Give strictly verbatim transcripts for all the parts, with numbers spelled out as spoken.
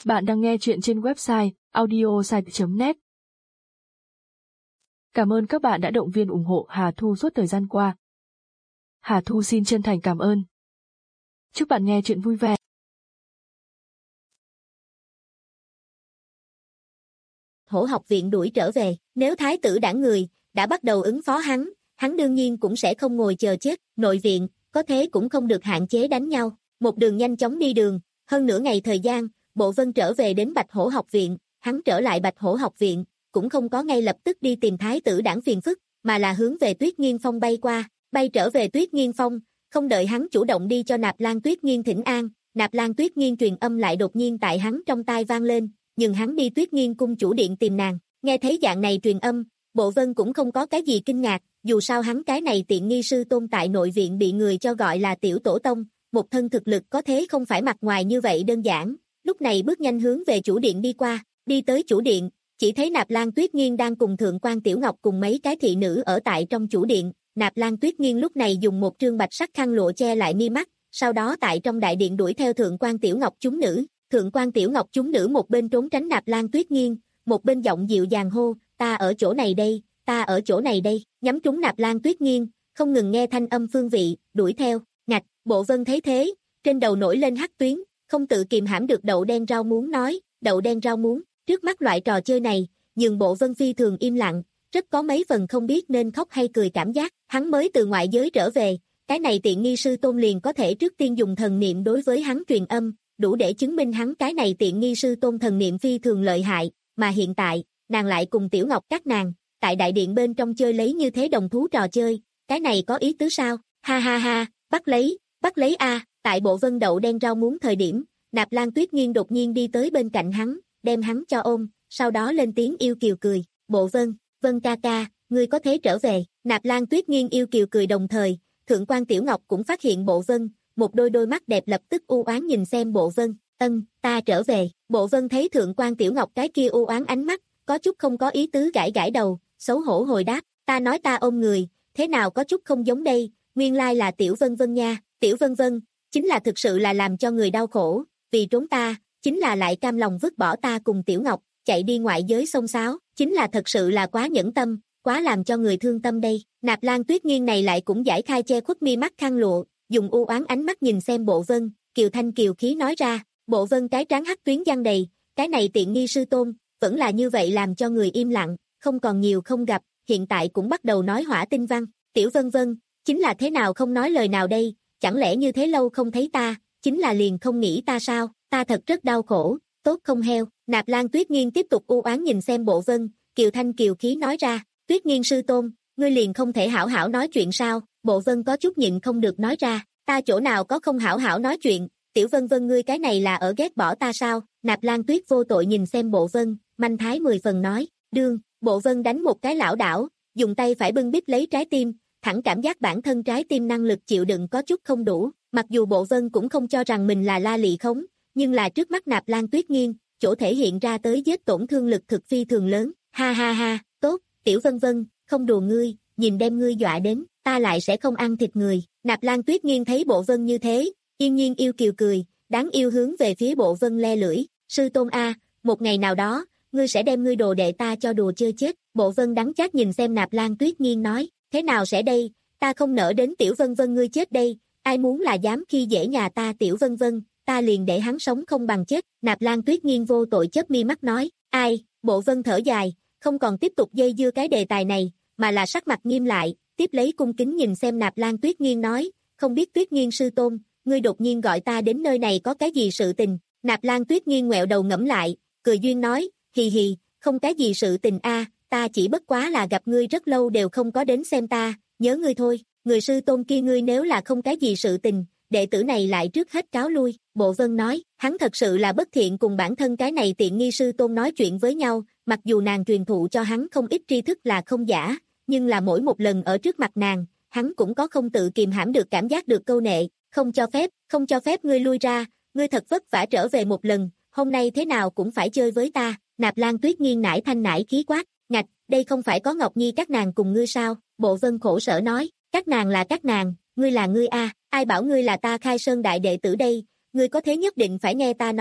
Bạn đang nghe chuyện trên website audiosite chấm net. Cảm ơn các bạn đã động viên ủng hộ Hà Thu suốt thời gian qua. Hà Thu xin chân thành cảm ơn. Chúc bạn nghe chuyện vui vẻ. Hổ học viện đuổi trở về, nếu thái tử đảng người đã bắt đầu ứng phó hắn, hắn đương nhiên cũng sẽ không ngồi chờ chết. Nội viện, có thế cũng không được hạn chế đánh nhau. Một đường nhanh chóng đi đường, hơn nửa ngày thời gian, Bộ Vân trở về đến Bạch Hổ học viện. Hắn trở lại Bạch Hổ học viện, cũng không có ngay lập tức đi tìm thái tử đảng phiền phức, mà là hướng về Tuyết Nghiên Phong bay qua, bay trở về Tuyết Nghiên Phong, không đợi hắn chủ động đi cho Nạp Lan Tuyết Nghiên thỉnh an, Nạp Lan Tuyết Nghiên truyền âm lại đột nhiên tại hắn trong tai vang lên, nhưng hắn đi Tuyết Nghiên cung chủ điện tìm nàng. Nghe thấy dạng này truyền âm, Bộ Vân cũng không có cái gì kinh ngạc, dù sao hắn cái này tiện nghi sư tôn tại nội viện bị người cho gọi là tiểu tổ tông, một thân thực lực có thế không phải mặt ngoài như vậy đơn giản. Lúc này bước nhanh hướng về chủ điện đi qua, đi tới chủ điện, chỉ thấy Nạp Lan Tuyết Nghiên đang cùng Thượng quan Tiểu Ngọc cùng mấy cái thị nữ ở tại trong chủ điện. Nạp Lan Tuyết Nghiên lúc này dùng một trương bạch sắc khăn lụa che lại mi mắt, sau đó tại trong đại điện đuổi theo Thượng quan Tiểu Ngọc chúng nữ. Thượng quan Tiểu Ngọc chúng nữ một bên trốn tránh Nạp Lan Tuyết Nghiên, một bên giọng dịu dàng hô, ta ở chỗ này đây, ta ở chỗ này đây, nhắm trúng Nạp Lan Tuyết Nghiên, không ngừng nghe thanh âm phương vị, đuổi theo. Ngạch, Bộ Vân thấy thế, trên đầu nổi lên hắc tuyến, không tự kìm hãm được đậu đen rau muống nói, đậu đen rau muống, trước mắt loại trò chơi này, nhưng Bộ Vân phi thường im lặng, rất có mấy phần không biết nên khóc hay cười cảm giác. Hắn mới từ ngoại giới trở về, cái này tiện nghi sư tôn liền có thể trước tiên dùng thần niệm đối với hắn truyền âm, đủ để chứng minh hắn cái này tiện nghi sư tôn thần niệm phi thường lợi hại, mà hiện tại, nàng lại cùng Tiểu Ngọc các nàng, tại đại điện bên trong chơi lấy như thế đồng thú trò chơi, cái này có ý tứ sao? Ha ha ha, bắt lấy, bắt lấy a, tại Bộ Vân đậu đen rau muống thời điểm, Nạp Lan Tuyết Nghiên đột nhiên đi tới bên cạnh hắn, đem hắn cho ôm, sau đó lên tiếng yêu kiều cười, Bộ Vân, Vân ca ca, ngươi có thế trở về. Nạp Lan Tuyết Nghiên yêu kiều cười đồng thời, Thượng quan Tiểu Ngọc cũng phát hiện Bộ Vân, một đôi đôi mắt đẹp lập tức u oán nhìn xem Bộ Vân, ân, ta trở về. Bộ Vân thấy Thượng quan Tiểu Ngọc cái kia u oán ánh mắt, có chút không có ý tứ gãi gãi đầu, xấu hổ hồi đáp, ta nói ta ôm người, thế nào có chút không giống đây, nguyên lai là Tiểu Vân Vân nha. Tiểu Vân Vân, chính là thực sự là làm cho người đau khổ, vì trốn ta, chính là lại cam lòng vứt bỏ ta cùng Tiểu Ngọc, chạy đi ngoại giới xông xáo, chính là thật sự là quá nhẫn tâm, quá làm cho người thương tâm đây. Nạp Lan Tuyết Nghiên này lại cũng giải khai che khuất mi mắt khăn lụa, dùng u oán ánh mắt nhìn xem Bộ Vân, kiều thanh kiều khí nói ra. Bộ Vân cái trán hắc tuyến giăng đầy, cái này tiện nghi sư tôn, vẫn là như vậy làm cho người im lặng, không còn nhiều không gặp, hiện tại cũng bắt đầu nói hỏa tinh văn. Tiểu Vân Vân, chính là thế nào không nói lời nào đây, chẳng lẽ như thế lâu không thấy ta, chính là liền không nghĩ ta sao, ta thật rất đau khổ, tốt không heo. Nạp Lan Tuyết Nghiên tiếp tục u oán nhìn xem Bộ Vân, kiều thanh kiều khí nói ra, Tuyết Nghiên sư tôn, ngươi liền không thể hảo hảo nói chuyện sao? Bộ Vân có chút nhịn không được nói ra, ta chỗ nào có không hảo hảo nói chuyện, Tiểu Vân Vân ngươi cái này là ở ghét bỏ ta sao? Nạp Lan Tuyết vô tội nhìn xem Bộ Vân, manh thái mười phần nói, đương. Bộ Vân đánh một cái lảo đảo, dùng tay phải bưng bít lấy trái tim, thẳng cảm giác bản thân trái tim năng lực chịu đựng có chút không đủ, mặc dù Bộ Vân cũng không cho rằng mình là la lị khống, nhưng là trước mắt Nạp Lan Tuyết Nghiên, chỗ thể hiện ra tới giết tổn thương lực thực phi thường lớn. Ha ha ha, tốt, Tiểu Vân Vân, không đùa ngươi, nhìn đem ngươi dọa đến, ta lại sẽ không ăn thịt người. Nạp Lan Tuyết Nghiên thấy Bộ Vân như thế, yên nhiên yêu kiều cười, đáng yêu hướng về phía Bộ Vân le lưỡi, sư tôn a, một ngày nào đó, ngươi sẽ đem ngươi đồ đệ ta cho đùa chơi chết. Bộ Vân đắng chát nhìn xem Nạp Lan Tuyết Nghiên nói, thế nào sẽ đây, ta không nỡ đến Tiểu Vân Vân ngươi chết đây, ai muốn là dám khi dễ nhà ta Tiểu Vân Vân, ta liền để hắn sống không bằng chết. Nạp Lan Tuyết Nghiên vô tội chớp mi mắt nói, ai? Bộ Vân thở dài, không còn tiếp tục dây dưa cái đề tài này, mà là sắc mặt nghiêm lại, tiếp lấy cung kính nhìn xem Nạp Lan Tuyết Nghiên nói, không biết Tuyết Nghiên sư tôn, ngươi đột nhiên gọi ta đến nơi này có cái gì sự tình? Nạp Lan Tuyết Nghiên ngoẹo đầu ngẫm lại, cười duyên nói, hì hì, không cái gì sự tình a, ta chỉ bất quá là gặp ngươi rất lâu đều không có đến xem ta, nhớ ngươi thôi. Người sư tôn kia ngươi nếu là không cái gì sự tình, đệ tử này lại trước hết cáo lui. Bộ Vân nói, hắn thật sự là bất thiện cùng bản thân cái này tiện nghi sư tôn nói chuyện với nhau, mặc dù nàng truyền thụ cho hắn không ít tri thức là không giả, nhưng là mỗi một lần ở trước mặt nàng, hắn cũng có không tự kìm hãm được cảm giác được câu nệ, không cho phép, không cho phép ngươi lui ra, ngươi thật vất vả trở về một lần, hôm nay thế nào cũng phải chơi với ta. Nạp Lan Tuyết Nghiên nải thanh nải khí quát, ngạch, đây không phải có Ngọc Nhi các nàng cùng ngươi sao? Bộ Vân khổ sở nói, các nàng là các nàng, ngươi là ngươi a, ai bảo ngươi là ta Khai Sơn đại đệ tử đây, ngươi có thế nhất định phải nghe ta nói,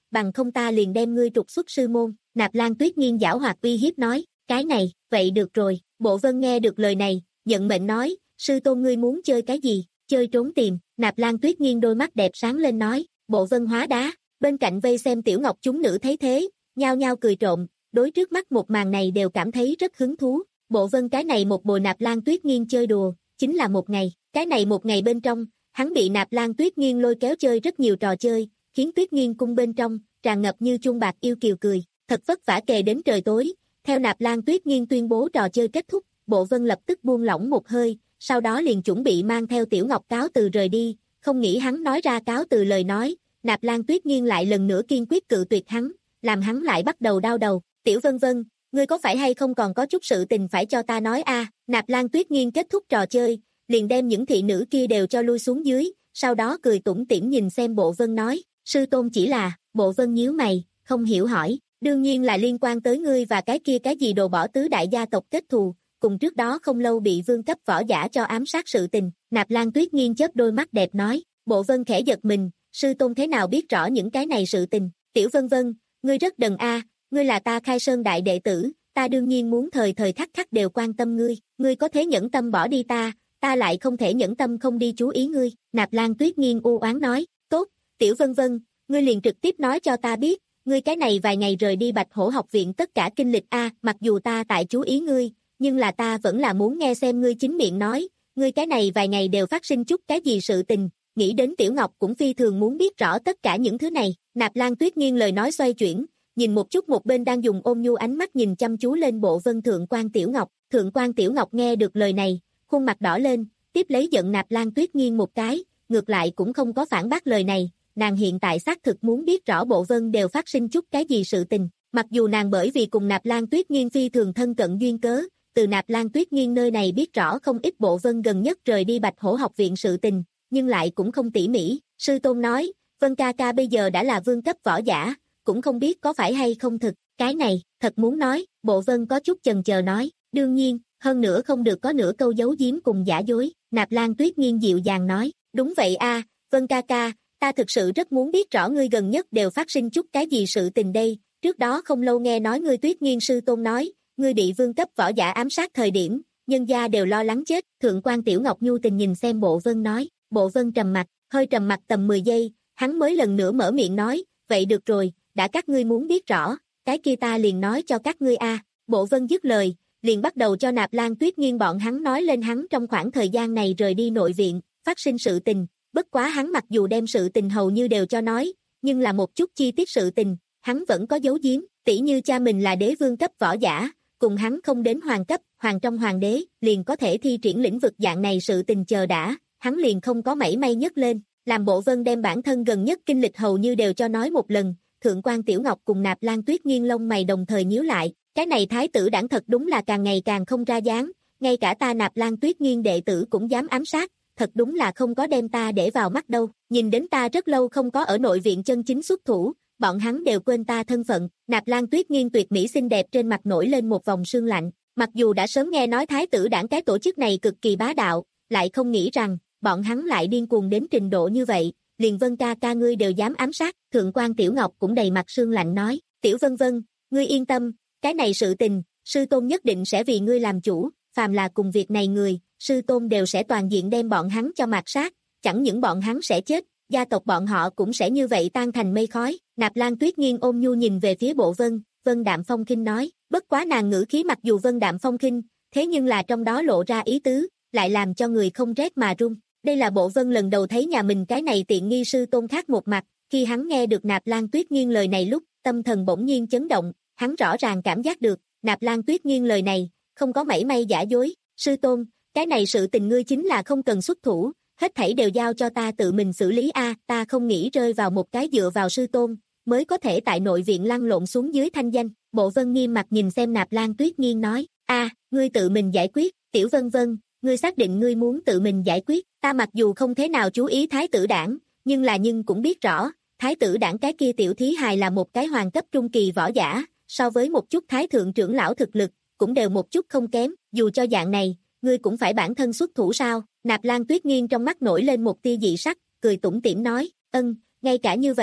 bằng không ta liền đem ngươi trục xuất sư môn. Nạp Lan Tuyết Nghiên giảo hoạt uy hiếp nói, cái này, vậy được rồi. Bộ Vân nghe được lời này, nhận mệnh nói, sư tôn ngươi muốn chơi cái gì, chơi trốn tìm. Nạp Lan Tuyết Nghiên đôi mắt đẹp sáng lên nói, Bộ Vân hóa đá. Bên cạnh vây xem tiểu ngọc chúng nữ thấy thế, nhao nhao cười trộm, đối trước mắt một màn này đều cảm thấy rất hứng thú. Bộ Vân cái này một bồi Nạp Lan Tuyết Nghiên chơi đùa, chính là một ngày. Cái này một ngày bên trong, hắn bị Nạp Lan Tuyết Nghiên lôi kéo chơi rất nhiều trò chơi, khiến Tuyết Nghiên cung bên trong tràn ngập như chuông bạc yêu kiều cười. Thật vất vả kề đến trời tối, theo Nạp Lan Tuyết Nghiên tuyên bố trò chơi kết thúc, Bộ Vân lập tức buông lỏng một hơi, sau đó liền chuẩn bị mang theo Tiểu Ngọc cáo từ rời đi, không nghĩ hắn nói ra cáo từ lời nói, Nạp Lan Tuyết Nghiên lại lần nữa kiên quyết cự tuyệt hắn, làm hắn lại bắt đầu đau đầu. Tiểu Vân Vân, ngươi có phải hay không còn có chút sự tình phải cho ta nói a? À? Nạp Lan Tuyết Nghiên kết thúc trò chơi, liền đem những thị nữ kia đều cho lui xuống dưới, sau đó cười tủm tỉm nhìn xem Bộ Vân nói, sư tôn chỉ là. Bộ Vân nhíu mày, không hiểu hỏi, đương nhiên là liên quan tới ngươi và cái kia cái gì đồ bỏ tứ đại gia tộc kết thù, cùng trước đó không lâu bị vương cấp võ giả cho ám sát sự tình. Nạp Lan Tuyết Nghiên chớp đôi mắt đẹp nói, Bộ Vân khẽ giật mình, sư tôn thế nào biết rõ những cái này sự tình. Tiểu Vân Vân, ngươi rất đần a, ngươi là ta Khai Sơn đại đệ tử, ta đương nhiên muốn thời thời khắc khắc đều quan tâm ngươi, ngươi có thể nhẫn tâm bỏ đi ta, ta lại không thể nhẫn tâm không đi chú ý ngươi. Nạp Lan Tuyết Nghiên u oán nói, tốt, Tiểu Vân Vân, ngươi liền trực tiếp nói cho ta biết, ngươi cái này vài ngày rời đi Bạch Hổ học viện tất cả kinh lịch a, mặc dù ta tại chú ý ngươi, nhưng là ta vẫn là muốn nghe xem ngươi chính miệng nói, ngươi cái này vài ngày đều phát sinh chút cái gì sự tình. Nghĩ đến Tiểu Ngọc cũng phi thường muốn biết rõ tất cả những thứ này. Nạp Lan Tuyết Nghiên lời nói xoay chuyển, nhìn một chút một bên đang dùng ôn nhu ánh mắt nhìn chăm chú lên Bộ Vân Thượng quan Tiểu Ngọc. Thượng quan Tiểu Ngọc nghe được lời này, khuôn mặt đỏ lên, tiếp lấy giận Nạp Lan Tuyết Nghiên một cái, ngược lại cũng không có phản bác lời này. Nàng hiện tại xác thực muốn biết rõ Bộ Vân đều phát sinh chút cái gì sự tình. Mặc dù nàng bởi vì cùng Nạp Lan Tuyết Nghiên phi thường thân cận duyên cớ, từ Nạp Lan Tuyết Nghiên nơi này biết rõ không ít Bộ Vân gần nhất rời đi Bạch Hổ học viện sự tình, nhưng lại cũng không tỉ mỉ. Sư tôn nói, Vân ca ca bây giờ đã là vương cấp võ giả, cũng không biết có phải hay không thực. Cái này, thật muốn nói, Bộ Vân có chút chần chờ nói, đương nhiên, hơn nữa không được có nửa câu giấu giếm cùng giả dối. Nạp Lan Tuyết Nghiên dịu dàng nói, đúng vậy a, Vân ca ca, ta thực sự rất muốn biết rõ ngươi gần nhất đều phát sinh chút cái gì sự tình đây. Trước đó không lâu nghe nói ngươi Tuyết Nghiên sư tôn nói, ngươi bị vương cấp võ giả ám sát thời điểm, nhân gia đều lo lắng chết. Thượng quan Tiểu Ngọc nhu tình nhìn xem Bộ Vân nói. Bộ Vân trầm mặt, hơi trầm mặt tầm mười giây, hắn mới lần nữa mở miệng nói, vậy được rồi, đã các ngươi muốn biết rõ, cái kia ta liền nói cho các ngươi a. Bộ Vân dứt lời, liền bắt đầu cho Nạp Lan Tuyết Nghiên bọn hắn nói lên hắn trong khoảng thời gian này rời đi nội viện, phát sinh sự tình. Bất quá hắn mặc dù đem sự tình hầu như đều cho nói, nhưng là một chút chi tiết sự tình, hắn vẫn có giấu giếm, tỉ như cha mình là đế vương cấp võ giả, cùng hắn không đến hoàng cấp, hoàng trong hoàng đế, liền có thể thi triển lĩnh vực dạng này sự tình chờ đã, hắn liền không có mảy may nhấc lên, làm Bộ Vân đem bản thân gần nhất kinh lịch hầu như đều cho nói một lần. Thượng quan Tiểu Ngọc cùng Nạp Lan Tuyết Nghiên lông mày đồng thời nhíu lại, cái này thái tử đảng thật đúng là càng ngày càng không ra dáng, ngay cả ta Nạp Lan Tuyết Nghiên đệ tử cũng dám ám sát, thật đúng là không có đem ta để vào mắt đâu, nhìn đến ta rất lâu không có ở nội viện chân chính xuất thủ, bọn hắn đều quên ta thân phận. Nạp Lan Tuyết Nghiên tuyệt mỹ xinh đẹp trên mặt nổi lên một vòng sương lạnh, mặc dù đã sớm nghe nói thái tử đảng cái tổ chức này cực kỳ bá đạo, lại không nghĩ rằng bọn hắn lại điên cuồng đến trình độ như vậy, liền Vân ca ca ngươi đều dám ám sát. Thượng quan Tiểu Ngọc cũng đầy mặt sương lạnh nói, Tiểu Vân Vân, ngươi yên tâm, cái này sự tình, sư tôn nhất định sẽ vì ngươi làm chủ, phàm là cùng việc này người, sư tôn đều sẽ toàn diện đem bọn hắn cho mạt sát, chẳng những bọn hắn sẽ chết, gia tộc bọn họ cũng sẽ như vậy tan thành mây khói. Nạp Lan Tuyết Nghiên ôm nhu nhìn về phía Bộ Vân, Vân đạm phong khinh nói, bất quá nàng ngữ khí mặc dù Vân đạm phong khinh, thế nhưng là trong đó lộ ra ý tứ, lại làm cho người không rét mà run. Đây là Bộ Vân lần đầu thấy nhà mình cái này tiện nghi sư tôn khác một mặt, khi hắn nghe được Nạp Lan Tuyết Nghiên lời này lúc, tâm thần bỗng nhiên chấn động, hắn rõ ràng cảm giác được, Nạp Lan Tuyết Nghiên lời này, không có mảy may giả dối. Sư tôn, cái này sự tình ngươi chính là không cần xuất thủ, hết thảy đều giao cho ta tự mình xử lý a, ta không nghĩ rơi vào một cái dựa vào sư tôn, mới có thể tại nội viện lăn lộn xuống dưới thanh danh. Bộ Vân nghiêm mặt nhìn xem Nạp Lan Tuyết Nghiên nói, a, ngươi tự mình giải quyết. Tiểu Vân Vân, ngươi xác định ngươi muốn tự mình giải quyết, ta mặc dù không thế nào chú ý thái tử đảng, nhưng là nhưng cũng biết rõ, thái tử đảng cái kia tiểu thí hài là một cái hoàng cấp trung kỳ võ giả, so với một chút thái thượng trưởng lão thực lực, cũng đều một chút không kém, dù cho dạng này, ngươi cũng phải bản thân xuất thủ sao? Nạp Lan Tuyết Nghiên trong mắt nổi lên một tia dị sắc, cười tủm tỉm nói, ân, ngay cả như vậy,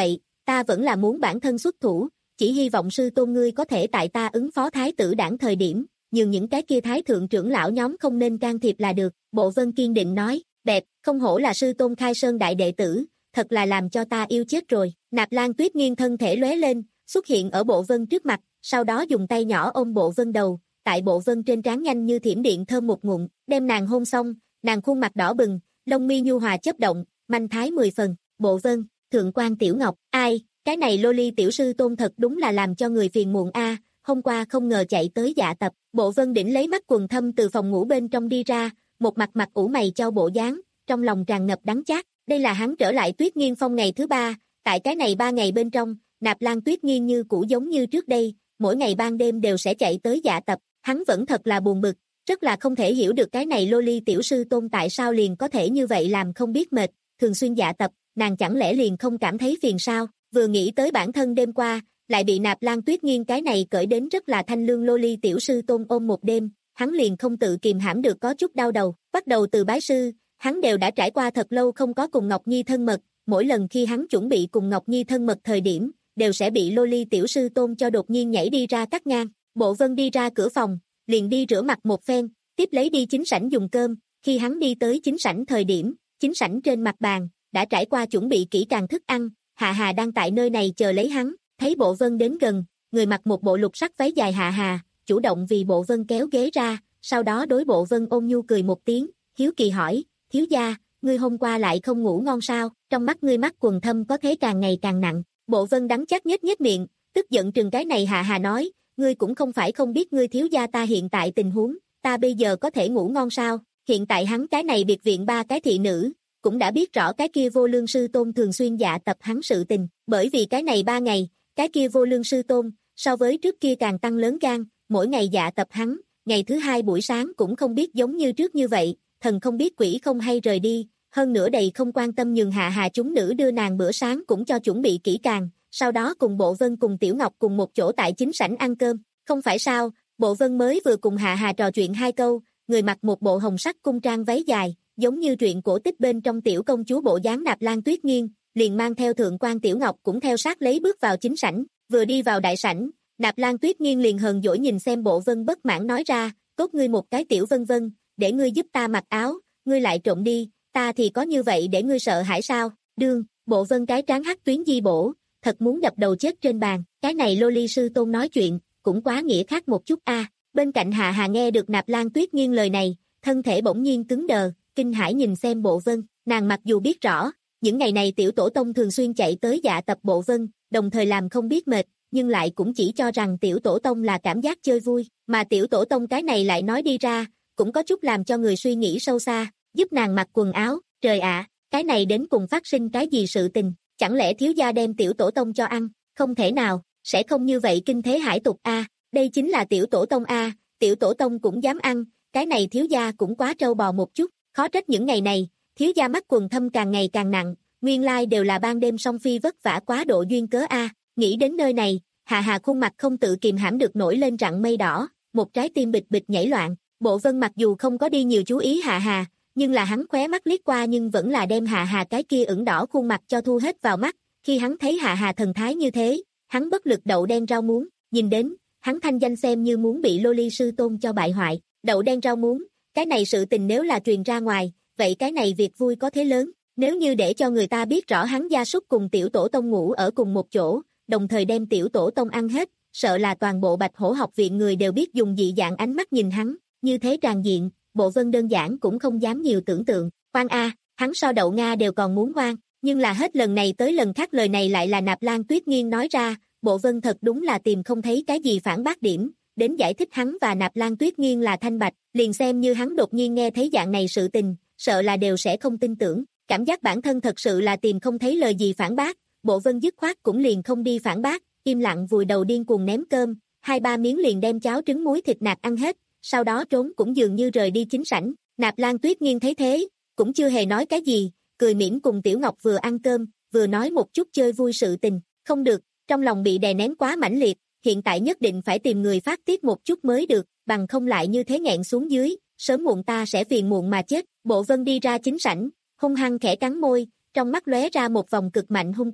ta vẫn là muốn bản thân xuất thủ, chỉ hy vọng sư tôn ngươi có thể tại ta ứng phó thái tử đảng thời điểm, nhường những cái kia thái thượng trưởng lão nhóm không nên can thiệp là được, Bộ Vân kiên định nói, đẹp, không hổ là sư tôn khai sơn đại đệ tử, thật là làm cho ta yêu chết rồi, Nạp Lan Tuyết Nghiên thân thể lóe lên, xuất hiện ở Bộ Vân trước mặt, sau đó dùng tay nhỏ ôm Bộ Vân đầu, tại Bộ Vân trên trán nhanh như thiểm điện thơm một ngụm, đem nàng hôn xong, nàng khuôn mặt đỏ bừng, lông mi nhu hòa chớp động, manh thái mười phần, Bộ Vân, thượng quan Tiểu Ngọc, ai, cái này loli tiểu sư tôn thật đúng là làm cho người phiền muộn a, hôm qua không ngờ chạy tới dạ tập, Bộ Vân đỉnh lấy mắt quần thâm từ phòng ngủ bên trong đi ra, một mặt mặt ủ mày chau bộ dáng, trong lòng tràn ngập đắng chát, đây là hắn trở lại Tuyết Nghiên Phong ngày thứ ba, tại cái này ba ngày bên trong, Nạp Lan Tuyết Nghiên như cũ giống như trước đây, mỗi ngày ban đêm đều sẽ chạy tới dạ tập, hắn vẫn thật là buồn bực, rất là không thể hiểu được cái này loli tiểu sư tôn tại sao liền có thể như vậy làm không biết mệt, thường xuyên dạ tập, nàng chẳng lẽ liền không cảm thấy phiền sao, vừa nghĩ tới bản thân đêm qua, lại bị Nạp Lan Tuyết Nghiên cái này cởi đến rất là thanh lương loli tiểu sư tôn ôm một đêm, hắn liền không tự kìm hãm được có chút đau đầu, bắt đầu từ bái sư, hắn đều đã trải qua thật lâu không có cùng Ngọc Nhi thân mật, mỗi lần khi hắn chuẩn bị cùng Ngọc Nhi thân mật thời điểm, đều sẽ bị loli tiểu sư tôn cho đột nhiên nhảy đi ra cắt ngang, Bộ Vân đi ra cửa phòng, liền đi rửa mặt một phen, tiếp lấy đi chính sảnh dùng cơm, khi hắn đi tới chính sảnh thời điểm, chính sảnh trên mặt bàn, đã trải qua chuẩn bị kỹ càng thức ăn, Hạ Hà đang tại nơi này chờ lấy hắn, thấy Bộ Vân đến gần, người mặc một bộ lục sắc váy dài Hạ Hà, chủ động vì Bộ Vân kéo ghế ra, sau đó đối Bộ Vân ôn nhu cười một tiếng, hiếu kỳ hỏi, thiếu gia, ngươi hôm qua lại không ngủ ngon sao, trong mắt ngươi mắt quần thâm có thế càng ngày càng nặng, Bộ Vân đắng chát nhếch nhếch miệng, tức giận trừng cái này Hạ Hà nói, ngươi cũng không phải không biết ngươi thiếu gia ta hiện tại tình huống, ta bây giờ có thể ngủ ngon sao, hiện tại hắn cái này biệt viện ba cái thị nữ, cũng đã biết rõ cái kia vô lương sư tôn thường xuyên dạ tập hắn sự tình, bởi vì cái này ba ngày, cái kia vô lương sư tôn, so với trước kia càng tăng lớn gan, mỗi ngày dạ tập hắn, ngày thứ hai buổi sáng cũng không biết giống như trước như vậy, thần không biết quỷ không hay rời đi, hơn nữa đầy không quan tâm nhường Hạ Hà chúng nữ đưa nàng bữa sáng cũng cho chuẩn bị kỹ càng, sau đó cùng Bộ Vân cùng Tiểu Ngọc cùng một chỗ tại chính sảnh ăn cơm, không phải sao, Bộ Vân mới vừa cùng Hạ Hà trò chuyện hai câu, người mặc một bộ hồng sắc cung trang váy dài, giống như truyện cổ tích bên trong tiểu công chúa bộ dáng Nạp Lan Tuyết Nghiên, liền mang theo thượng quan Tiểu Ngọc cũng theo sát lấy bước vào chính sảnh, vừa đi vào đại sảnh, Nạp Lan Tuyết Nghiên liền hờn dỗi nhìn xem Bộ Vân bất mãn nói ra, cốt ngươi một cái tiểu vân vân, để ngươi giúp ta mặc áo, ngươi lại trộm đi, ta thì có như vậy để ngươi sợ hãi sao, đương, Bộ Vân cái trán hắc tuyến di bổ, thật muốn đập đầu chết trên bàn, cái này loli sư tôn nói chuyện, cũng quá nghĩa khác một chút a. Bên cạnh Hạ Hà nghe được Nạp Lan Tuyết Nghiên lời này, thân thể bỗng nhiên cứng đờ, kinh hãi nhìn xem Bộ Vân, nàng mặc dù biết rõ, những ngày này tiểu tổ tông thường xuyên chạy tới dạ tập Bộ Vân, đồng thời làm không biết mệt, nhưng lại cũng chỉ cho rằng tiểu tổ tông là cảm giác chơi vui, mà tiểu tổ tông cái này lại nói đi ra, cũng có chút làm cho người suy nghĩ sâu xa, giúp nàng mặc quần áo, trời ạ, cái này đến cùng phát sinh cái gì sự tình, chẳng lẽ thiếu gia đem tiểu tổ tông cho ăn, không thể nào, sẽ không như vậy kinh thế hải tục a, đây chính là tiểu tổ tông a, tiểu tổ tông cũng dám ăn, cái này thiếu gia cũng quá trâu bò một chút, khó trách những ngày này, thiếu gia mắt quần thâm càng ngày càng nặng, nguyên lai đều là ban đêm song phi vất vả quá độ duyên cớ a, nghĩ đến nơi này, Hạ Hà khuôn mặt không tự kìm hãm được nổi lên rặng mây đỏ, một trái tim bịch bịch nhảy loạn, Bộ Vân mặc dù không có đi nhiều chú ý Hạ Hà, nhưng là hắn khóe mắt liếc qua nhưng vẫn là đem Hạ Hà cái kia ửng đỏ khuôn mặt cho thu hết vào mắt, khi hắn thấy Hạ Hà thần thái như thế, hắn bất lực đậu đen rau muống, nhìn đến, hắn thanh danh xem như muốn bị loli sư tôn cho bại hoại, đậu đen rau muống, cái này sự tình nếu là truyền ra ngoài, vậy cái này việc vui có thế lớn, nếu như để cho người ta biết rõ hắn gia súc cùng tiểu tổ tông ngủ ở cùng một chỗ, đồng thời đem tiểu tổ tông ăn hết, sợ là toàn bộ Bạch Hổ học viện người đều biết dùng dị dạng ánh mắt nhìn hắn, như thế tràn diện, Bộ Vân đơn giản cũng không dám nhiều tưởng tượng, khoan a, hắn so đậu Nga đều còn muốn ngoan, nhưng là hết lần này tới lần khác lời này lại là Nạp Lan Tuyết Nghiên nói ra, Bộ Vân thật đúng là tìm không thấy cái gì phản bác điểm, đến giải thích hắn và Nạp Lan Tuyết Nghiên là thanh bạch, liền xem như hắn đột nhiên nghe thấy dạng này sự tình, sợ là đều sẽ không tin tưởng, cảm giác bản thân thật sự là tìm không thấy lời gì phản bác, Bộ Vân dứt khoát cũng liền không đi phản bác, im lặng vùi đầu điên cuồng ném cơm, hai ba miếng liền đem cháo trứng muối thịt nạc ăn hết, sau đó trốn cũng dường như rời đi chính sảnh, Nạp Lan Tuyết Nghiên thấy thế, cũng chưa hề nói cái gì, cười mỉm cùng Tiểu Ngọc vừa ăn cơm, vừa nói một chút chơi vui sự tình, không được, trong lòng bị đè nén quá mãnh liệt, hiện tại nhất định phải tìm người phát tiết một chút mới được, bằng không lại như thế nghẹn xuống dưới, sớm muộn ta sẽ phiền muộn mà chết. Bộ Vân đi ra chính sảnh, hung hăng khẽ cắn môi, trong mắt lóe ra một vòng cực mạnh hung quang,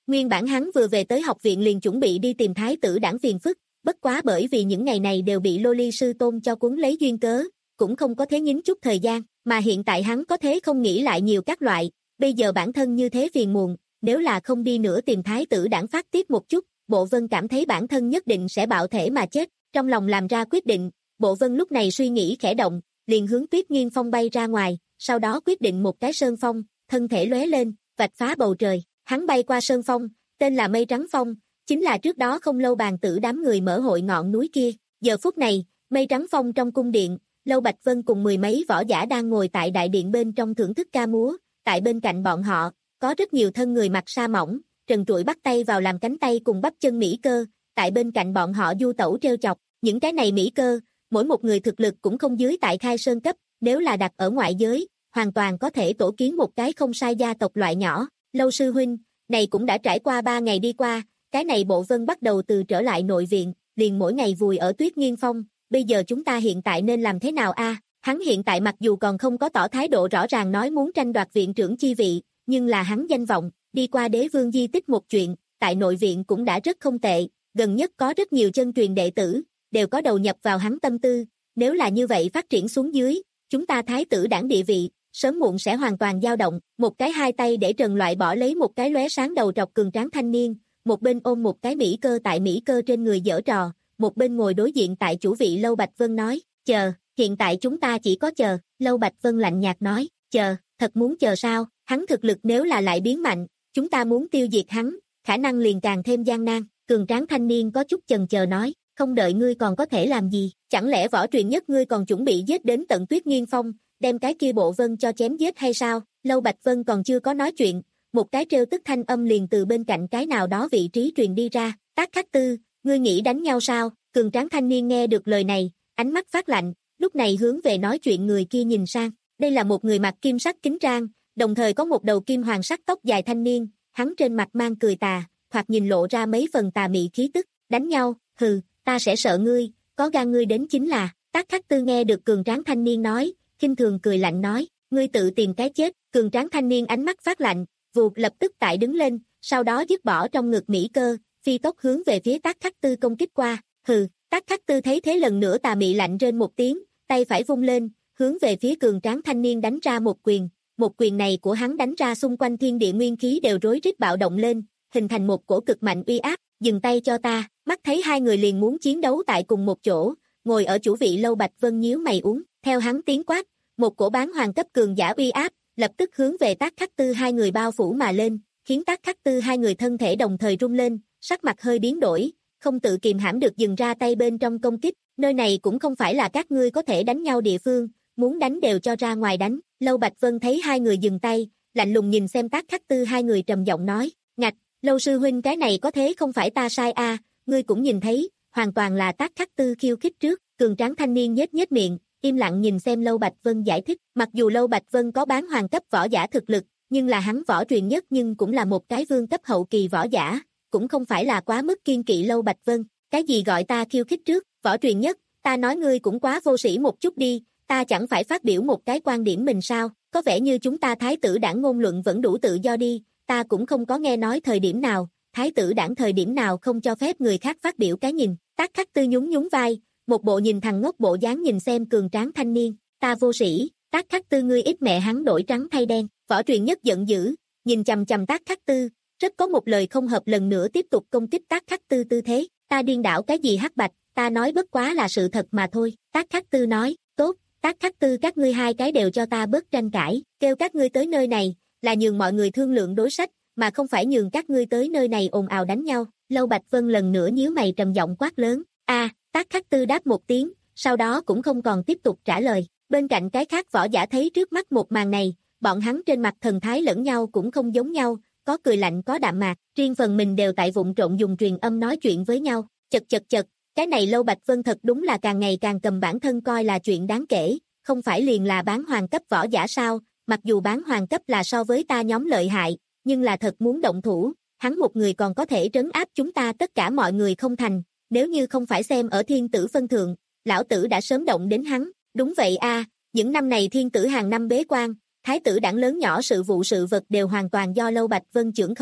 Nguyên bản hắn vừa về tới học viện liền chuẩn bị đi tìm thái tử đảng phiền phức, bất quá bởi vì những ngày này đều bị lô ly sư tôn cho cuốn lấy duyên cớ, cũng không có thế nhín chút thời gian, mà hiện tại hắn có thế không nghĩ lại nhiều các loại, bây giờ bản thân như thế phiền muộn, nếu là không đi nữa tìm thái tử đảng phát tiết một chút, Bộ Vân cảm thấy bản thân nhất định sẽ bạo thể mà chết, trong lòng làm ra quyết định, Bộ Vân lúc này suy nghĩ khẽ động, liền hướng Tuyết Nghiên Phong bay ra ngoài, sau đó quyết định một cái sơn phong, thân thể lóe lên, vạch phá bầu trời, hắn bay qua sơn phong, tên là Mây Trắng Phong, chính là trước đó không lâu bàn tử đám người mở hội ngọn núi kia, giờ phút này, Mây Trắng Phong trong cung điện, Lâu Bạch Vân cùng mười mấy võ giả đang ngồi tại đại điện bên trong thưởng thức ca múa, tại bên cạnh bọn họ, có rất nhiều thân người mặc sa mỏng, trần trụi bắt tay vào làm cánh tay cùng bắp chân mỹ cơ, tại bên cạnh bọn họ du tẩu trêu chọc, những cái này mỹ cơ, mỗi một người thực lực cũng không dưới tại khai sơn cấp, nếu là đặt ở ngoại giới, hoàn toàn có thể tổ kiến một cái không sai gia tộc loại nhỏ. Lâu sư huynh, này cũng đã trải qua ba ngày đi qua, cái này Bộ Vân bắt đầu từ trở lại nội viện, liền mỗi ngày vùi ở Tuyết Nghiên Phong, bây giờ chúng ta hiện tại nên làm thế nào a? Hắn hiện tại mặc dù còn không có tỏ thái độ rõ ràng nói muốn tranh đoạt viện trưởng chi vị, nhưng là hắn danh vọng, đi qua đế vương di tích một chuyện, tại nội viện cũng đã rất không tệ, gần nhất có rất nhiều chân truyền đệ tử, đều có đầu nhập vào hắn tâm tư, nếu là như vậy phát triển xuống dưới, chúng ta thái tử đảng địa vị, sớm muộn sẽ hoàn toàn dao động, một cái hai tay để Trần loại bỏ lấy một cái lóe sáng đầu trọc cường tráng thanh niên, một bên ôm một cái mỹ cơ tại mỹ cơ trên người giở trò, một bên ngồi đối diện tại chủ vị Lâu Bạch Vân nói, chờ, hiện tại chúng ta chỉ có chờ, Lâu Bạch Vân lạnh nhạt nói, chờ, thật muốn chờ sao, hắn thực lực nếu là lại biến mạnh, chúng ta muốn tiêu diệt hắn, khả năng liền càng thêm gian nan, cường tráng thanh niên có chút chần chờ nói, không đợi ngươi còn có thể làm gì, chẳng lẽ võ truyền nhất ngươi còn chuẩn bị giết đến tận Tuyết Nghiên Phong, đem cái kia Bộ Vân cho chém giết hay sao, Lâu Bạch Vân còn chưa có nói chuyện, một cái trêu tức thanh âm liền từ bên cạnh cái nào đó vị trí truyền đi ra, Tác Khắc Tư, ngươi nghĩ đánh nhau sao, cường tráng thanh niên nghe được lời này, ánh mắt phát lạnh, lúc này hướng về nói chuyện người kia nhìn sang, đây là một người mặc kim sắc kính trang, đồng thời có một đầu kim hoàng sắc tóc dài thanh niên, hắn trên mặt mang cười tà, thoạt nhìn lộ ra mấy phần tà mị khí tức, đánh nhau, hừ, ta sẽ sợ ngươi, có gan ngươi đến chính là, Tác Khắc Tư nghe được cường tráng thanh niên nói, khinh thường cười lạnh nói, ngươi tự tìm cái chết, cường tráng thanh niên ánh mắt phát lạnh, vụt lập tức tại đứng lên, sau đó dứt bỏ trong ngực mỹ cơ, phi tốc hướng về phía Tác Khắc Tư công kích qua, hừ, Tác Khắc Tư thấy thế lần nữa tà mị lạnh rên một tiếng, tay phải vung lên, hướng về phía cường tráng thanh niên đánh ra một quyền, một quyền này của hắn đánh ra xung quanh thiên địa nguyên khí đều rối rít bạo động lên, hình thành một cổ cực mạnh uy áp, dừng tay cho ta, mắt thấy hai người liền muốn chiến đấu tại cùng một chỗ, ngồi ở chủ vị Lâu Bạch Vân nhíu mày uống, theo hắn tiếng quát, một cổ bán hoàng cấp cường giả uy áp, lập tức hướng về Tác Khắc Tư hai người bao phủ mà lên, khiến Tác Khắc Tư hai người thân thể đồng thời rung lên, sắc mặt hơi biến đổi, không tự kìm hãm được dừng ra tay bên trong công kích, nơi này cũng không phải là các ngươi có thể đánh nhau địa phương, muốn đánh đều cho ra ngoài đánh, Lâu Bạch Vân thấy hai người dừng tay, lạnh lùng nhìn xem Tác Khắc Tư hai người trầm giọng nói, ngạch, Lâu sư huynh cái này có thế không phải ta sai a, ngươi cũng nhìn thấy, hoàn toàn là Tác Khắc Tư khiêu khích trước, cường tráng thanh niên nhếch nhếch miệng, im lặng nhìn xem Lâu Bạch Vân giải thích, mặc dù Lâu Bạch Vân có bán hoàng cấp võ giả thực lực, nhưng là hắn võ truyền nhất nhưng cũng là một cái vương cấp hậu kỳ võ giả, cũng không phải là quá mức kiên kỵ Lâu Bạch Vân, cái gì gọi ta khiêu khích trước, võ truyền nhất, ta nói ngươi cũng quá vô sĩ một chút đi, ta chẳng phải phát biểu một cái quan điểm mình sao, có vẻ như chúng ta thái tử đảng ngôn luận vẫn đủ tự do đi, ta cũng không có nghe nói thời điểm nào, thái tử đảng thời điểm nào không cho phép người khác phát biểu cái nhìn, Tác Khắc Tư nhún nhún vai, một bộ nhìn thằng ngốc bộ dáng nhìn xem cường tráng thanh niên, ta vô sĩ, Tác Khắc Tư ngươi ít mẹ hắn đổi trắng thay đen, võ truyền nhất giận dữ, nhìn chằm chằm Tác Khắc Tư, rất có một lời không hợp lần nữa tiếp tục công kích Tác Khắc Tư tư thế, ta điên đảo cái gì hắc bạch, ta nói bất quá là sự thật mà thôi, Tác Khắc Tư nói, tốt, Tác Khắc Tư các ngươi hai cái đều cho ta bớt tranh cãi, kêu các ngươi tới nơi này, là nhường mọi người thương lượng đối sách, mà không phải nhường các ngươi tới nơi này ồn ào đánh nhau, Lâu Bạch Vân lần nữa nhíu mày trầm giọng quát lớn, a, Tác Khắc Tư đáp một tiếng, sau đó cũng không còn tiếp tục trả lời, bên cạnh cái khác võ giả thấy trước mắt một màn này, bọn hắn trên mặt thần thái lẫn nhau cũng không giống nhau, có cười lạnh có đạm mạc, riêng phần mình đều tại vụng trộn dùng truyền âm nói chuyện với nhau, chật chật chật, cái này Lâu Bạch Vân thật đúng là càng ngày càng cầm bản thân coi là chuyện đáng kể, không phải liền là bán hoàng cấp võ giả sao, mặc dù bán hoàng cấp là so với ta nhóm lợi hại, nhưng là thật muốn động thủ, hắn một người còn có thể trấn áp chúng ta tất cả mọi người không thành, nếu như không phải xem ở thiên tử phân thượng, lão tử đã sớm động đến hắn, đúng vậy a, những năm này thiên tử hàng năm bế quan, thái tử đảng lớn nhỏ sự vụ sự vật đều hoàn toàn do Lâu Bạch Vân trưởng khống,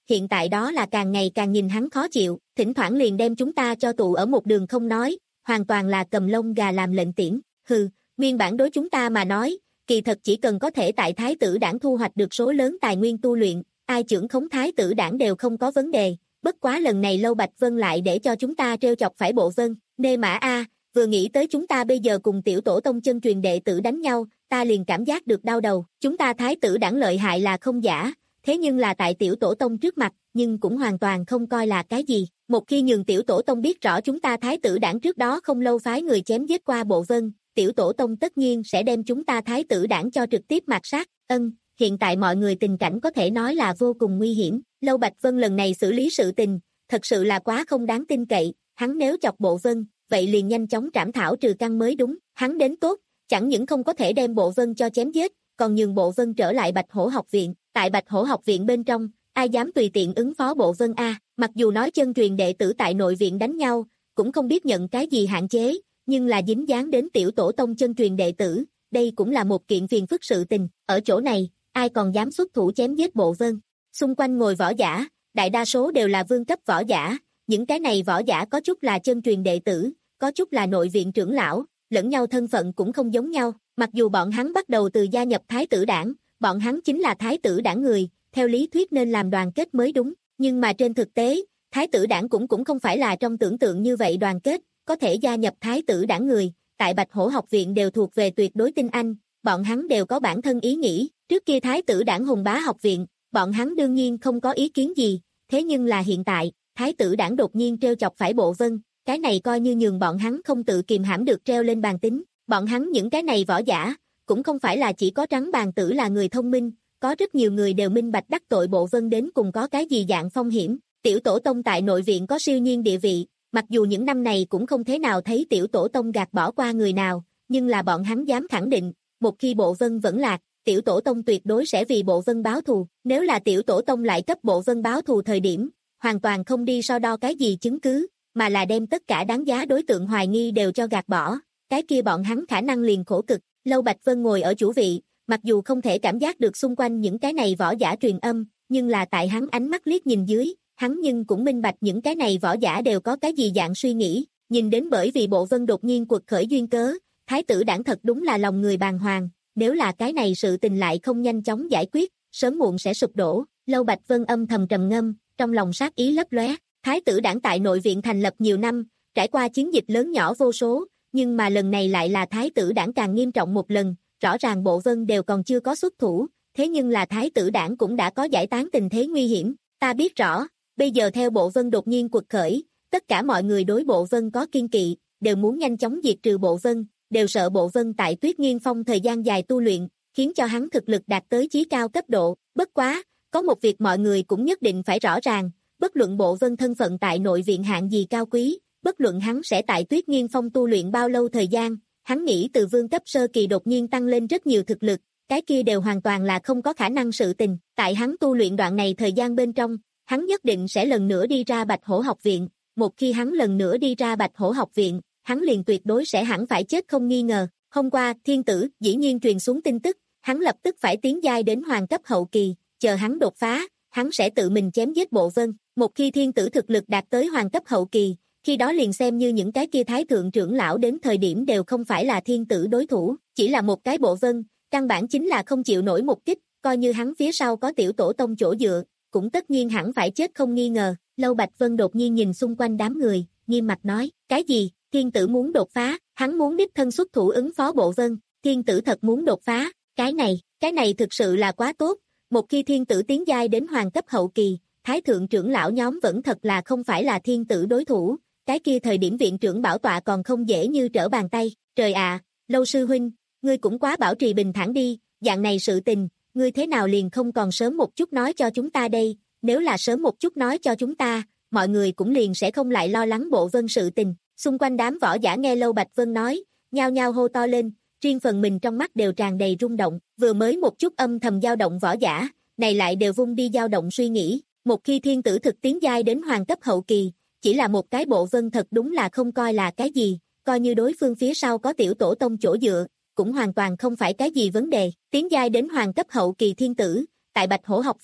hiện tại đó là càng ngày càng nhìn hắn khó chịu, thỉnh thoảng liền đem chúng ta cho tụ ở một đường không nói, hoàn toàn là cầm lông gà làm lệnh tiễn, hừ, nguyên bản đối chúng ta mà nói, kỳ thật chỉ cần có thể tại thái tử đảng thu hoạch được số lớn tài nguyên tu luyện, ai trưởng khống thái tử đảng đều không có vấn đề, bất quá lần này Lâu Bạch Vân lại để cho chúng ta trêu chọc phải Bộ Vân, nê mã a, vừa nghĩ tới chúng ta bây giờ cùng tiểu tổ tông chân truyền đệ tử đánh nhau, ta liền cảm giác được đau đầu, chúng ta thái tử đảng lợi hại là không giả, thế nhưng là tại tiểu tổ tông trước mặt, nhưng cũng hoàn toàn không coi là cái gì, một khi nhường tiểu tổ tông biết rõ chúng ta thái tử đảng trước đó không lâu phái người chém giết qua Bộ Vân, tiểu tổ tông tất nhiên sẽ đem chúng ta thái tử đảng cho trực tiếp mạt sát, ân, hiện tại mọi người tình cảnh có thể nói là vô cùng nguy hiểm, Lâu Bạch Vân lần này xử lý sự tình, thật sự là quá không đáng tin cậy, hắn nếu chọc Bộ Vân, vậy liền nhanh chóng trảm thảo trừ căn mới đúng, hắn đến tốt, chẳng những không có thể đem Bộ Vân cho chém giết, còn nhường Bộ Vân trở lại Bạch Hổ học viện, tại Bạch Hổ học viện bên trong, ai dám tùy tiện ứng phó Bộ Vân a, mặc dù nói chân truyền đệ tử tại nội viện đánh nhau, cũng không biết nhận cái gì hạn chế, nhưng là dính dáng đến tiểu tổ tông chân truyền đệ tử, đây cũng là một kiện phiền phức sự tình, ở chỗ này, ai còn dám xuất thủ chém giết Bộ Vân. Xung quanh ngồi võ giả, đại đa số đều là vương cấp võ giả, những cái này võ giả có chút là chân truyền đệ tử, có chút là nội viện trưởng lão, lẫn nhau thân phận cũng không giống nhau, mặc dù bọn hắn bắt đầu từ gia nhập thái tử đảng, bọn hắn chính là thái tử đảng người, theo lý thuyết nên làm đoàn kết mới đúng, nhưng mà trên thực tế, thái tử đảng cũng cũng không phải là trong tưởng tượng như vậy đoàn kết, có thể gia nhập thái tử đảng người, tại Bạch Hổ học viện đều thuộc về tuyệt đối tinh anh, bọn hắn đều có bản thân ý nghĩ, trước kia thái tử đảng hùng bá học viện, bọn hắn đương nhiên không có ý kiến gì, thế nhưng là hiện tại, thái tử đảng đột nhiên trêu chọc phải Bộ Vân, cái này coi như nhường bọn hắn không tự kìm hãm được treo lên bàn tính, bọn hắn những cái này võ giả, cũng không phải là chỉ có trắng bàn tử là người thông minh, có rất nhiều người đều minh bạch đắc tội Bộ Vân đến cùng có cái gì dạng phong hiểm, tiểu tổ tông tại nội viện có siêu nhiên địa vị, mặc dù những năm này cũng không thế nào thấy tiểu tổ tông gạt bỏ qua người nào, nhưng là bọn hắn dám khẳng định, một khi Bộ Vân vẫn lạc, tiểu tổ tông tuyệt đối sẽ vì Bộ Vân báo thù, nếu là tiểu tổ tông lại cấp Bộ Vân báo thù thời điểm, hoàn toàn không đi so đo cái gì chứng cứ, mà là đem tất cả đáng giá đối tượng hoài nghi đều cho gạt bỏ, cái kia bọn hắn khả năng liền khổ cực. Lâu Bạch Vân ngồi ở chủ vị, mặc dù không thể cảm giác được xung quanh những cái này võ giả truyền âm, nhưng là tại hắn ánh mắt liếc nhìn dưới, hắn nhưng cũng minh bạch những cái này võ giả đều có cái gì dạng suy nghĩ, nhìn đến bởi vì Bộ Vân đột nhiên quật khởi duyên cớ, thái tử đảng thật đúng là lòng người bàng hoàng, nếu là cái này sự tình lại không nhanh chóng giải quyết, sớm muộn sẽ sụp đổ. Lâu Bạch Vân âm thầm trầm ngâm, trong lòng sát ý lấp lóe. Thái tử đảng tại nội viện thành lập nhiều năm, trải qua chiến dịch lớn nhỏ vô số, nhưng mà lần này lại là thái tử đảng càng nghiêm trọng một lần, rõ ràng Bộ Vân đều còn chưa có xuất thủ, thế nhưng là thái tử đảng cũng đã có giải tán tình thế nguy hiểm, ta biết rõ, bây giờ theo Bộ Vân đột nhiên quật khởi, tất cả mọi người đối Bộ Vân có kiên kỵ, đều muốn nhanh chóng diệt trừ Bộ Vân, đều sợ Bộ Vân tại Tuyết Nghiên Phong thời gian dài tu luyện, khiến cho hắn thực lực đạt tới chí cao cấp độ, bất quá, có một việc mọi người cũng nhất định phải rõ ràng, bất luận Bộ Vân thân phận tại nội viện hạng gì cao quý, bất luận hắn sẽ tại Tuyết Nghiên Phong tu luyện bao lâu thời gian, hắn nghĩ từ vương cấp sơ kỳ đột nhiên tăng lên rất nhiều thực lực, cái kia đều hoàn toàn là không có khả năng sự tình, tại hắn tu luyện đoạn này thời gian bên trong, hắn nhất định sẽ lần nữa đi ra Bạch Hổ học viện, một khi hắn lần nữa đi ra Bạch Hổ học viện, hắn liền tuyệt đối sẽ hẳn phải chết không nghi ngờ. Hôm qua, thiên tử dĩ nhiên truyền xuống tin tức, hắn lập tức phải tiến giai đến hoàng cấp hậu kỳ, chờ hắn đột phá, hắn sẽ tự mình chém giết Bộ Vân, một khi thiên tử thực lực đạt tới hoàng cấp hậu kỳ, khi đó liền xem như những cái kia thái thượng trưởng lão đến thời điểm đều không phải là thiên tử đối thủ, chỉ là một cái Bộ Vân, căn bản chính là không chịu nổi một kích, coi như hắn phía sau có tiểu tổ tông chỗ dựa, cũng tất nhiên hẳn phải chết không nghi ngờ. Lâu Bạch Vân đột nhiên nhìn xung quanh đám người, nghiêm mặt nói, cái gì, thiên tử muốn đột phá, hắn muốn đích thân xuất thủ ứng phó Bộ Vân, thiên tử thật muốn đột phá, cái này, cái này thực sự là quá tốt, một khi thiên tử tiến giai đến hoàng cấp hậu kỳ, thái thượng trưởng lão nhóm vẫn thật là không phải là thiên tử đối thủ, cái kia thời điểm viện trưởng bảo tọa còn không dễ như trở bàn tay, trời ạ, Lâu sư huynh, ngươi cũng quá bảo trì bình thản đi, dạng này sự tình, ngươi thế nào liền không còn sớm một chút nói cho chúng ta đây, nếu là sớm một chút nói cho chúng ta, mọi người cũng liền sẽ không lại lo lắng Bộ Vân sự tình. Xung quanh đám võ giả nghe Lâu Bạch Vân nói, nhao nhao hô to lên, riêng phần mình trong mắt đều tràn đầy rung động, vừa mới một chút âm thầm dao động võ giả, này lại đều vung đi dao động suy nghĩ, một khi thiên tử thực tiến giai đến hoàng cấp hậu kỳ, chỉ là một cái Bộ Vân thật đúng là không coi là cái gì, coi như đối phương phía sau có tiểu tổ tông chỗ dựa, cũng hoàn toàn không phải cái gì vấn đề, tiến giai đến hoàng cấp hậu kỳ thiên tử, tại Bạch Hổ học viện,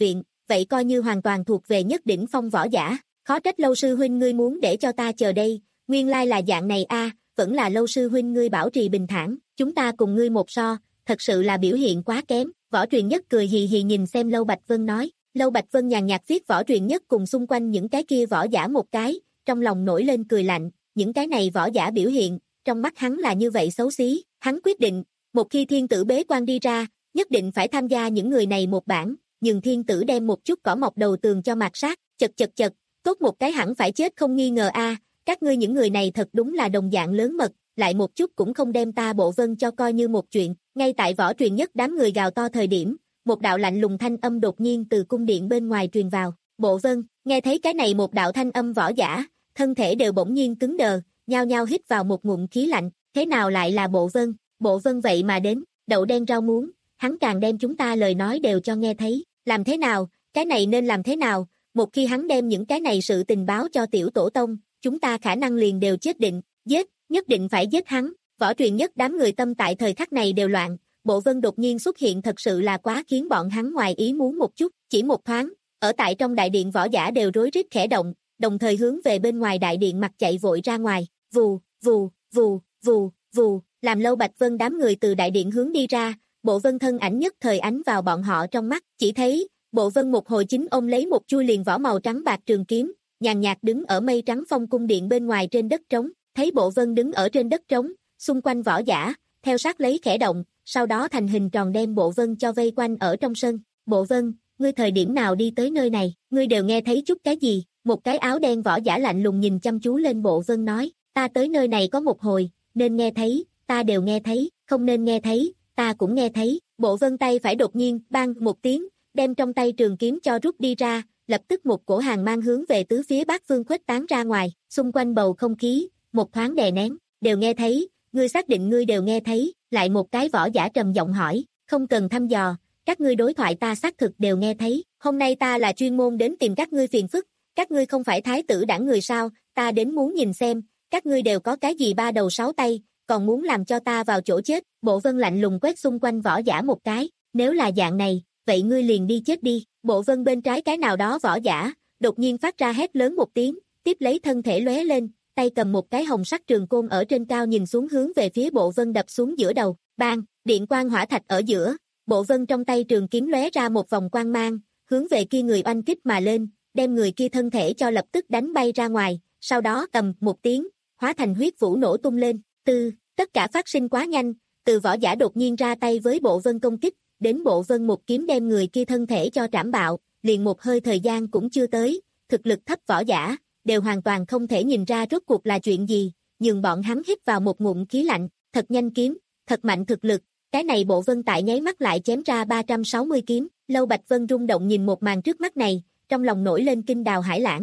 vậy coi như hoàn toàn thuộc về nhất đỉnh phong võ giả. Khó trách Lâu sư huynh ngươi muốn để cho ta chờ đây, nguyên lai là dạng này a, vẫn là Lâu sư huynh ngươi bảo trì bình thản, chúng ta cùng ngươi một so, thật sự là biểu hiện quá kém. Võ Truyền Nhất cười hì hì nhìn xem Lâu Bạch Vân nói. Lâu Bạch Vân nhàn nhạt viết Võ Truyền Nhất cùng xung quanh những cái kia võ giả một cái, trong lòng nổi lên cười lạnh, những cái này võ giả biểu hiện, trong mắt hắn là như vậy xấu xí, hắn quyết định, một khi thiên tử bế quan đi ra, nhất định phải tham gia những người này một bản, nhưng thiên tử đem một chút cỏ mọc đầu tường cho mạt sát, chật chật chật, tốt một cái hẳn phải chết không nghi ngờ a, các ngươi những người này thật đúng là đồng dạng lớn mật, lại một chút cũng không đem ta Bộ Vân cho coi như một chuyện. Ngay tại Võ Truyền Nhất đám người gào to thời điểm, một đạo lạnh lùng thanh âm đột nhiên từ cung điện bên ngoài truyền vào. Bộ Vân, nghe thấy cái này một đạo thanh âm võ giả, thân thể đều bỗng nhiên cứng đờ, nhao nhao hít vào một ngụm khí lạnh, thế nào lại là Bộ Vân? Bộ Vân vậy mà đến, đậu đen rau muống, hắn càng đem chúng ta lời nói đều cho nghe thấy, làm thế nào, cái này nên làm thế nào, một khi hắn đem những cái này sự tình báo cho tiểu tổ tông, chúng ta khả năng liền đều chết định, giết, nhất định phải giết hắn. Võ Truyền Nhất đám người tâm tại thời khắc này đều loạn, Bộ Vân đột nhiên xuất hiện thật sự là quá khiến bọn hắn ngoài ý muốn một chút, chỉ một thoáng, ở tại trong đại điện võ giả đều rối rít khẽ động, đồng thời hướng về bên ngoài đại điện mặt chạy vội ra ngoài, vù, vù, vù, vù, vù, làm Lâu Bạch Vân đám người từ đại điện hướng đi ra, Bộ Vân thân ảnh nhất thời ánh vào bọn họ trong mắt, chỉ thấy, Bộ Vân một hồi chính ôm lấy một chui liền vỏ màu trắng bạc trường kiếm, nhàn nhạt đứng ở mây trắng phong cung điện bên ngoài trên đất trống, thấy Bộ Vân đứng ở trên đất trống, xung quanh võ giả, theo sát lấy khẽ động, sau đó thành hình tròn đem Bộ Vân cho vây quanh ở trong sân. Bộ Vân, ngươi thời điểm nào đi tới nơi này, ngươi đều nghe thấy chút cái gì? Một cái áo đen võ giả lạnh lùng nhìn chăm chú lên Bộ Vân nói, ta tới nơi này có một hồi, nên nghe thấy, ta đều nghe thấy, không nên nghe thấy, ta cũng nghe thấy. Bộ Vân tay phải đột nhiên, bang một tiếng, đem trong tay trường kiếm cho rút đi ra, lập tức một cổ hàng mang hướng về tứ phía bát phương khuếch tán ra ngoài, xung quanh bầu không khí, một thoáng đè nén, đều nghe thấy, ngươi xác định ngươi đều nghe thấy, lại một cái võ giả trầm giọng hỏi, không cần thăm dò, các ngươi đối thoại ta xác thực đều nghe thấy, hôm nay ta là chuyên môn đến tìm các ngươi phiền phức, các ngươi không phải thái tử đảng người sao, ta đến muốn nhìn xem, các ngươi đều có cái gì ba đầu sáu tay, còn muốn làm cho ta vào chỗ chết. Bộ Vân lạnh lùng quét xung quanh võ giả một cái, nếu là dạng này, vậy ngươi liền đi chết đi. Bộ Vân bên trái cái nào đó võ giả, đột nhiên phát ra hét lớn một tiếng, tiếp lấy thân thể lóe lên, tay cầm một cái hồng sắc trường côn ở trên cao nhìn xuống hướng về phía Bộ Vân đập xuống giữa đầu, bang, điện quang hỏa thạch ở giữa, Bộ Vân trong tay trường kiếm lóe ra một vòng quang mang, hướng về kia người oanh kích mà lên, đem người kia thân thể cho lập tức đánh bay ra ngoài, sau đó cầm một tiếng, hóa thành huyết vũ nổ tung lên, tư, tất cả phát sinh quá nhanh, từ võ giả đột nhiên ra tay với Bộ Vân công kích, đến Bộ Vân một kiếm đem người kia thân thể cho trảm bạo, liền một hơi thời gian cũng chưa tới, thực lực thấp võ giả, đều hoàn toàn không thể nhìn ra rốt cuộc là chuyện gì, nhưng bọn hắn hít vào một ngụm khí lạnh, thật nhanh kiếm, thật mạnh thực lực, cái này Bộ Vân tại nháy mắt lại chém ra ba trăm sáu mươi kiếm, Lâu Bạch Vân rung động nhìn một màn trước mắt này, trong lòng nổi lên kinh đào hải lãng.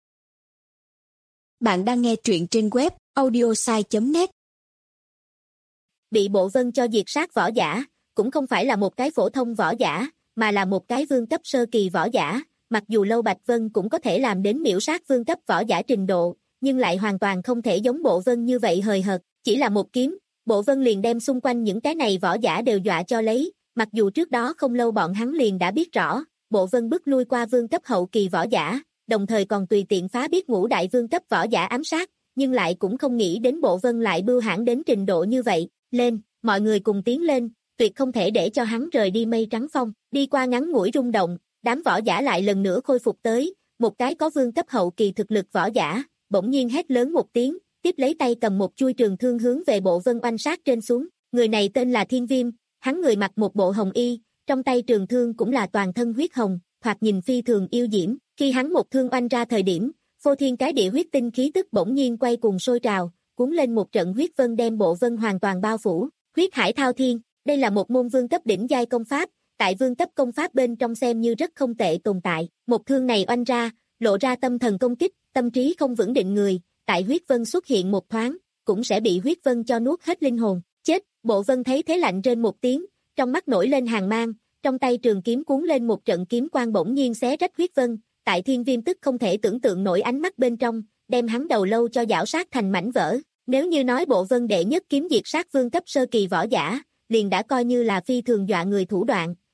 Bạn đang nghe truyện trên web audiosai chấm net. Bị Bộ Vân cho diệt sát võ giả, cũng không phải là một cái phổ thông võ giả, mà là một cái vương cấp sơ kỳ võ giả, mặc dù Lâu Bạch Vân cũng có thể làm đến miểu sát vương cấp võ giả trình độ, nhưng lại hoàn toàn không thể giống Bộ Vân như vậy hời hợt, chỉ là một kiếm, Bộ Vân liền đem xung quanh những cái này võ giả đều dọa cho lấy, mặc dù trước đó không lâu bọn hắn liền đã biết rõ, Bộ Vân bức lui qua vương cấp hậu kỳ võ giả, đồng thời còn tùy tiện phá biết ngũ đại vương cấp võ giả ám sát, nhưng lại cũng không nghĩ đến Bộ Vân lại bưu hãn đến trình độ như vậy, lên, mọi người cùng tiến lên, tuyệt không thể để cho hắn rời đi mây trắng phong, đi qua ngắn ngủi rung động, đám võ giả lại lần nữa khôi phục tới, một cái có vương cấp hậu kỳ thực lực võ giả, bỗng nhiên hét lớn một tiếng, tiếp lấy tay cầm một chuôi trường thương hướng về Bộ Vân oanh sát trên xuống, người này tên là Thiên Viêm, hắn người mặc một bộ hồng y, trong tay trường thương cũng là toàn thân huyết hồng, thoạt nhìn phi thường yêu diễm, khi hắn một thương oanh ra thời điểm, phô thiên cái địa huyết tinh khí tức bỗng nhiên quay cuồng sôi trào, cuốn lên một trận huyết vân đem Bộ Vân hoàn toàn bao phủ, huyết hải thao thiên, đây là một môn vương cấp đỉnh giai công pháp, tại vương cấp công pháp bên trong xem như rất không tệ tồn tại, một thương này oanh ra, lộ ra tâm thần công kích, tâm trí không vững định người, tại huyết vân xuất hiện một thoáng, cũng sẽ bị huyết vân cho nuốt hết linh hồn, chết. Bộ Vân thấy thế lạnh rên một tiếng, trong mắt nổi lên hàn mang, trong tay trường kiếm cuốn lên một trận kiếm quang bỗng nhiên xé rách huyết vân, tại Thiên Viêm tức không thể tưởng tượng nổi ánh mắt bên trong, đem hắn đầu lâu cho giảo sát thành mảnh vỡ. Nếu như nói Bộ Vân đệ nhất kiếm diệt sát vương cấp sơ kỳ võ giả, liền đã coi như là phi thường dọa người thủ đoạn,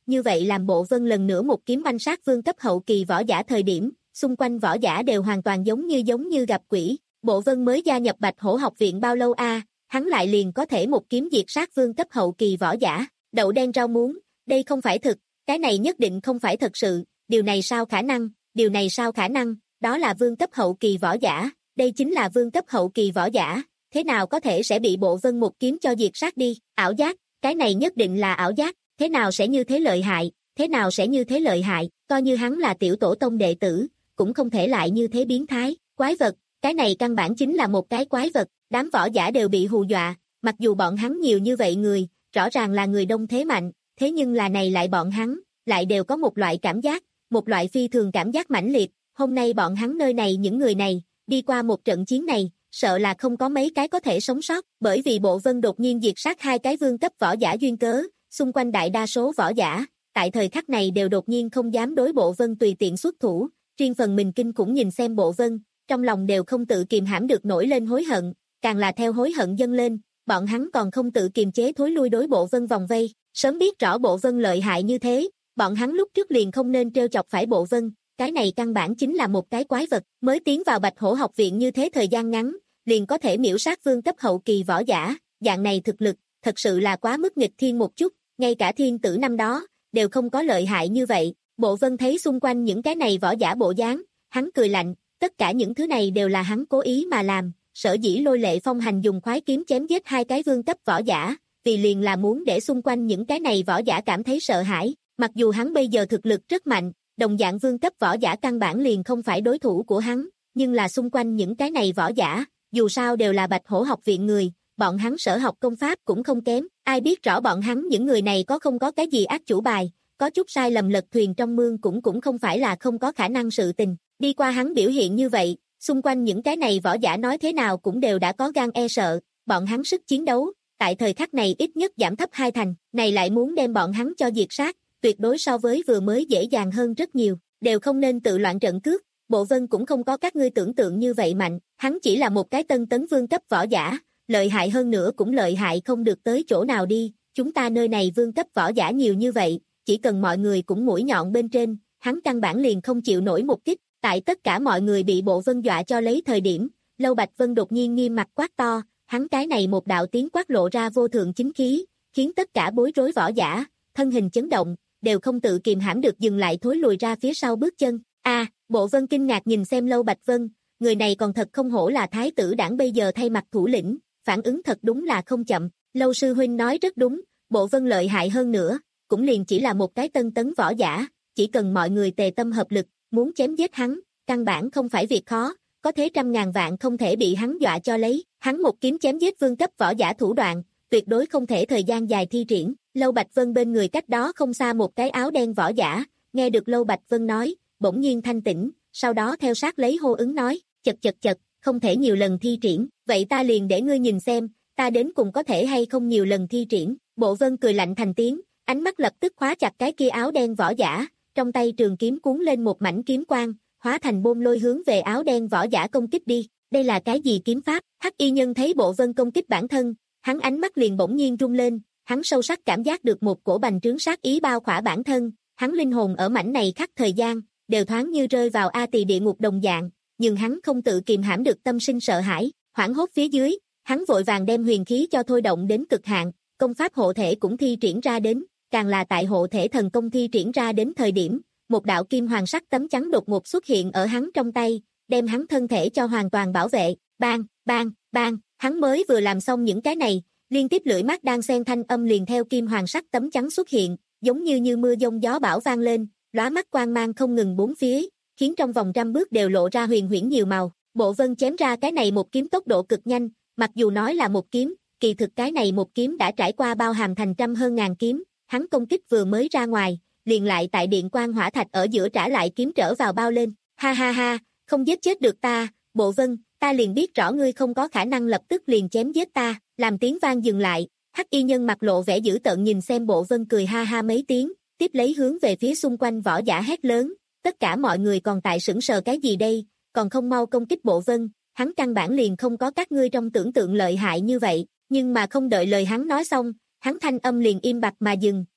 như vậy làm Bộ Vân lần nữa một kiếm oanh sát vương cấp hậu kỳ võ giả thời điểm, xung quanh võ giả đều hoàn toàn giống như giống như gặp quỷ. Bộ Vân mới gia nhập Bạch Hổ học viện bao lâu a, à, hắn lại liền có thể một kiếm diệt sát vương cấp hậu kỳ võ giả. Đậu đen rau muống, đây không phải thực, cái này nhất định không phải thật sự, điều này sao khả năng, điều này sao khả năng, đó là vương cấp hậu kỳ võ giả, đây chính là vương cấp hậu kỳ võ giả, thế nào có thể sẽ bị Bộ Vân một kiếm cho diệt sát đi, ảo giác, cái này nhất định là ảo giác, thế nào sẽ như thế lợi hại, thế nào sẽ như thế lợi hại, coi như hắn là tiểu tổ tông đệ tử, cũng không thể lại như thế biến thái, quái vật, cái này căn bản chính là một cái quái vật, đám võ giả đều bị hù dọa, mặc dù bọn hắn nhiều như vậy người, rõ ràng là người đông thế mạnh, thế nhưng là này lại bọn hắn, lại đều có một loại cảm giác, một loại phi thường cảm giác mãnh liệt, hôm nay bọn hắn nơi này những người này, đi qua một trận chiến này, sợ là không có mấy cái có thể sống sót, bởi vì Bộ Vân đột nhiên diệt sát hai cái vương cấp võ giả duyên cớ, xung quanh đại đa số võ giả, tại thời khắc này đều đột nhiên không dám đối Bộ Vân tùy tiện xuất thủ, riêng phần mình kinh cũng nhìn xem Bộ Vân, trong lòng đều không tự kiềm hãm được nổi lên hối hận, càng là theo hối hận dâng lên, bọn hắn còn không tự kiềm chế thối lui đối Bộ Vân vòng vây, sớm biết rõ Bộ Vân lợi hại như thế, bọn hắn lúc trước liền không nên trêu chọc phải Bộ Vân, cái này căn bản chính là một cái quái vật, mới tiến vào Bạch Hổ học viện như thế thời gian ngắn, liền có thể miễu sát vương cấp hậu kỳ võ giả, dạng này thực lực, thật sự là quá mức nghịch thiên một chút, ngay cả thiên tử năm đó, đều không có lợi hại như vậy, Bộ Vân thấy xung quanh những cái này võ giả bộ dáng, hắn cười lạnh, tất cả những thứ này đều là hắn cố ý mà làm, sở dĩ Lôi Lệ Phong hành dùng khoái kiếm chém giết hai cái vương cấp võ giả, vì liền là muốn để xung quanh những cái này võ giả cảm thấy sợ hãi, mặc dù hắn bây giờ thực lực rất mạnh, đồng dạng vương cấp võ giả căn bản liền không phải đối thủ của hắn, nhưng là xung quanh những cái này võ giả, dù sao đều là Bạch Hổ học viện người, bọn hắn sở học công pháp cũng không kém, ai biết rõ bọn hắn những người này có không có cái gì ác chủ bài, có chút sai lầm lật thuyền trong mương cũng cũng không phải là không có khả năng sự tình, đi qua hắn biểu hiện như vậy, xung quanh những cái này võ giả nói thế nào cũng đều đã có gan e sợ, bọn hắn sức chiến đấu, tại thời khắc này ít nhất giảm thấp hai thành, này lại muốn đem bọn hắn cho diệt sát, tuyệt đối so với vừa mới dễ dàng hơn rất nhiều, đều không nên tự loạn trận cước, Bộ Vân cũng không có các ngươi tưởng tượng như vậy mạnh, hắn chỉ là một cái tân tấn vương cấp võ giả, lợi hại hơn nữa cũng lợi hại không được tới chỗ nào đi, chúng ta nơi này vương cấp võ giả nhiều như vậy, chỉ cần mọi người cũng mũi nhọn bên trên, hắn căn bản liền không chịu nổi một kích, tại tất cả mọi người bị Bộ Vân dọa cho lấy thời điểm, Lâu Bạch Vân đột nhiên nghiêm mặt quát to, hắn cái này một đạo tiếng quát lộ ra vô thượng chính khí, khiến tất cả bối rối võ giả, thân hình chấn động, đều không tự kiềm hãm được dừng lại thối lùi ra phía sau bước chân. A, à, Bộ Vân kinh ngạc nhìn xem Lâu Bạch Vân, người này còn thật không hổ là thái tử đảng bây giờ thay mặt thủ lĩnh, phản ứng thật đúng là không chậm. Lâu sư huynh nói rất đúng, Bộ Vân lợi hại hơn nữa, cũng liền chỉ là một cái tân tấn võ giả, chỉ cần mọi người tề tâm hợp lực, muốn chém giết hắn, căn bản không phải việc khó, có thế trăm ngàn vạn không thể bị hắn dọa cho lấy, hắn một kiếm chém giết vương cấp võ giả thủ đoạn, tuyệt đối không thể thời gian dài thi triển. Lâu Bạch Vân bên người cách đó không xa một cái áo đen võ giả, nghe được Lâu Bạch Vân nói, bỗng nhiên thanh tỉnh, sau đó theo sát lấy hô ứng nói, chật chật chật, không thể nhiều lần thi triển, vậy ta liền để ngươi nhìn xem, ta đến cùng có thể hay không nhiều lần thi triển. Bộ Vân cười lạnh thành tiếng, ánh mắt lập tức khóa chặt cái kia áo đen võ giả, trong tay trường kiếm cuốn lên một mảnh kiếm quang, hóa thành bôn lôi hướng về áo đen võ giả công kích đi. Đây là cái gì kiếm pháp? Hắc y nhân thấy Bộ Vân công kích bản thân, hắn ánh mắt liền bỗng nhiên rung lên, hắn sâu sắc cảm giác được một cổ bành trướng sát ý bao khỏa bản thân, hắn linh hồn ở mảnh này khắc thời gian, đều thoáng như rơi vào A Tỳ địa ngục đồng dạng, nhưng hắn không tự kìm hãm được tâm sinh sợ hãi, hoảng hốt phía dưới, hắn vội vàng đem huyền khí cho thôi động đến cực hạn, công pháp hộ thể cũng thi triển ra đến, càng là tại hộ thể thần công thi triển ra đến thời điểm, một đạo kim hoàng sắc tấm chắn đột ngột xuất hiện ở hắn trong tay, đem hắn thân thể cho hoàn toàn bảo vệ, bang, bang, bang, hắn mới vừa làm xong những cái này, liên tiếp lưỡi mắt đang xen thanh âm liền theo kim hoàng sắc tấm chắn xuất hiện, giống như như mưa giông gió bão vang lên, lóa mắt quang mang không ngừng bốn phía, khiến trong vòng trăm bước đều lộ ra huyền huyễn nhiều màu. Bộ Vân chém ra cái này một kiếm tốc độ cực nhanh, mặc dù nói là một kiếm, kỳ thực cái này một kiếm đã trải qua bao hàm thành trăm hơn ngàn kiếm, hắn công kích vừa mới ra ngoài, liền lại tại điện quang hỏa thạch ở giữa trả lại kiếm trở vào bao lên. Ha ha ha, không giết chết được ta, Bộ Vân, ta liền biết rõ ngươi không có khả năng lập tức liền chém giết ta. Làm tiếng vang dừng lại, Hắc y nhân mặt lộ vẻ dữ tợn nhìn xem Bộ Vân cười ha ha mấy tiếng, tiếp lấy hướng về phía xung quanh võ giả hét lớn, tất cả mọi người còn tại sững sờ cái gì đây, còn không mau công kích Bộ Vân, hắn căn bản liền không có các ngươi trong tưởng tượng lợi hại như vậy, nhưng mà không đợi lời hắn nói xong, hắn thanh âm liền im bặt mà dừng,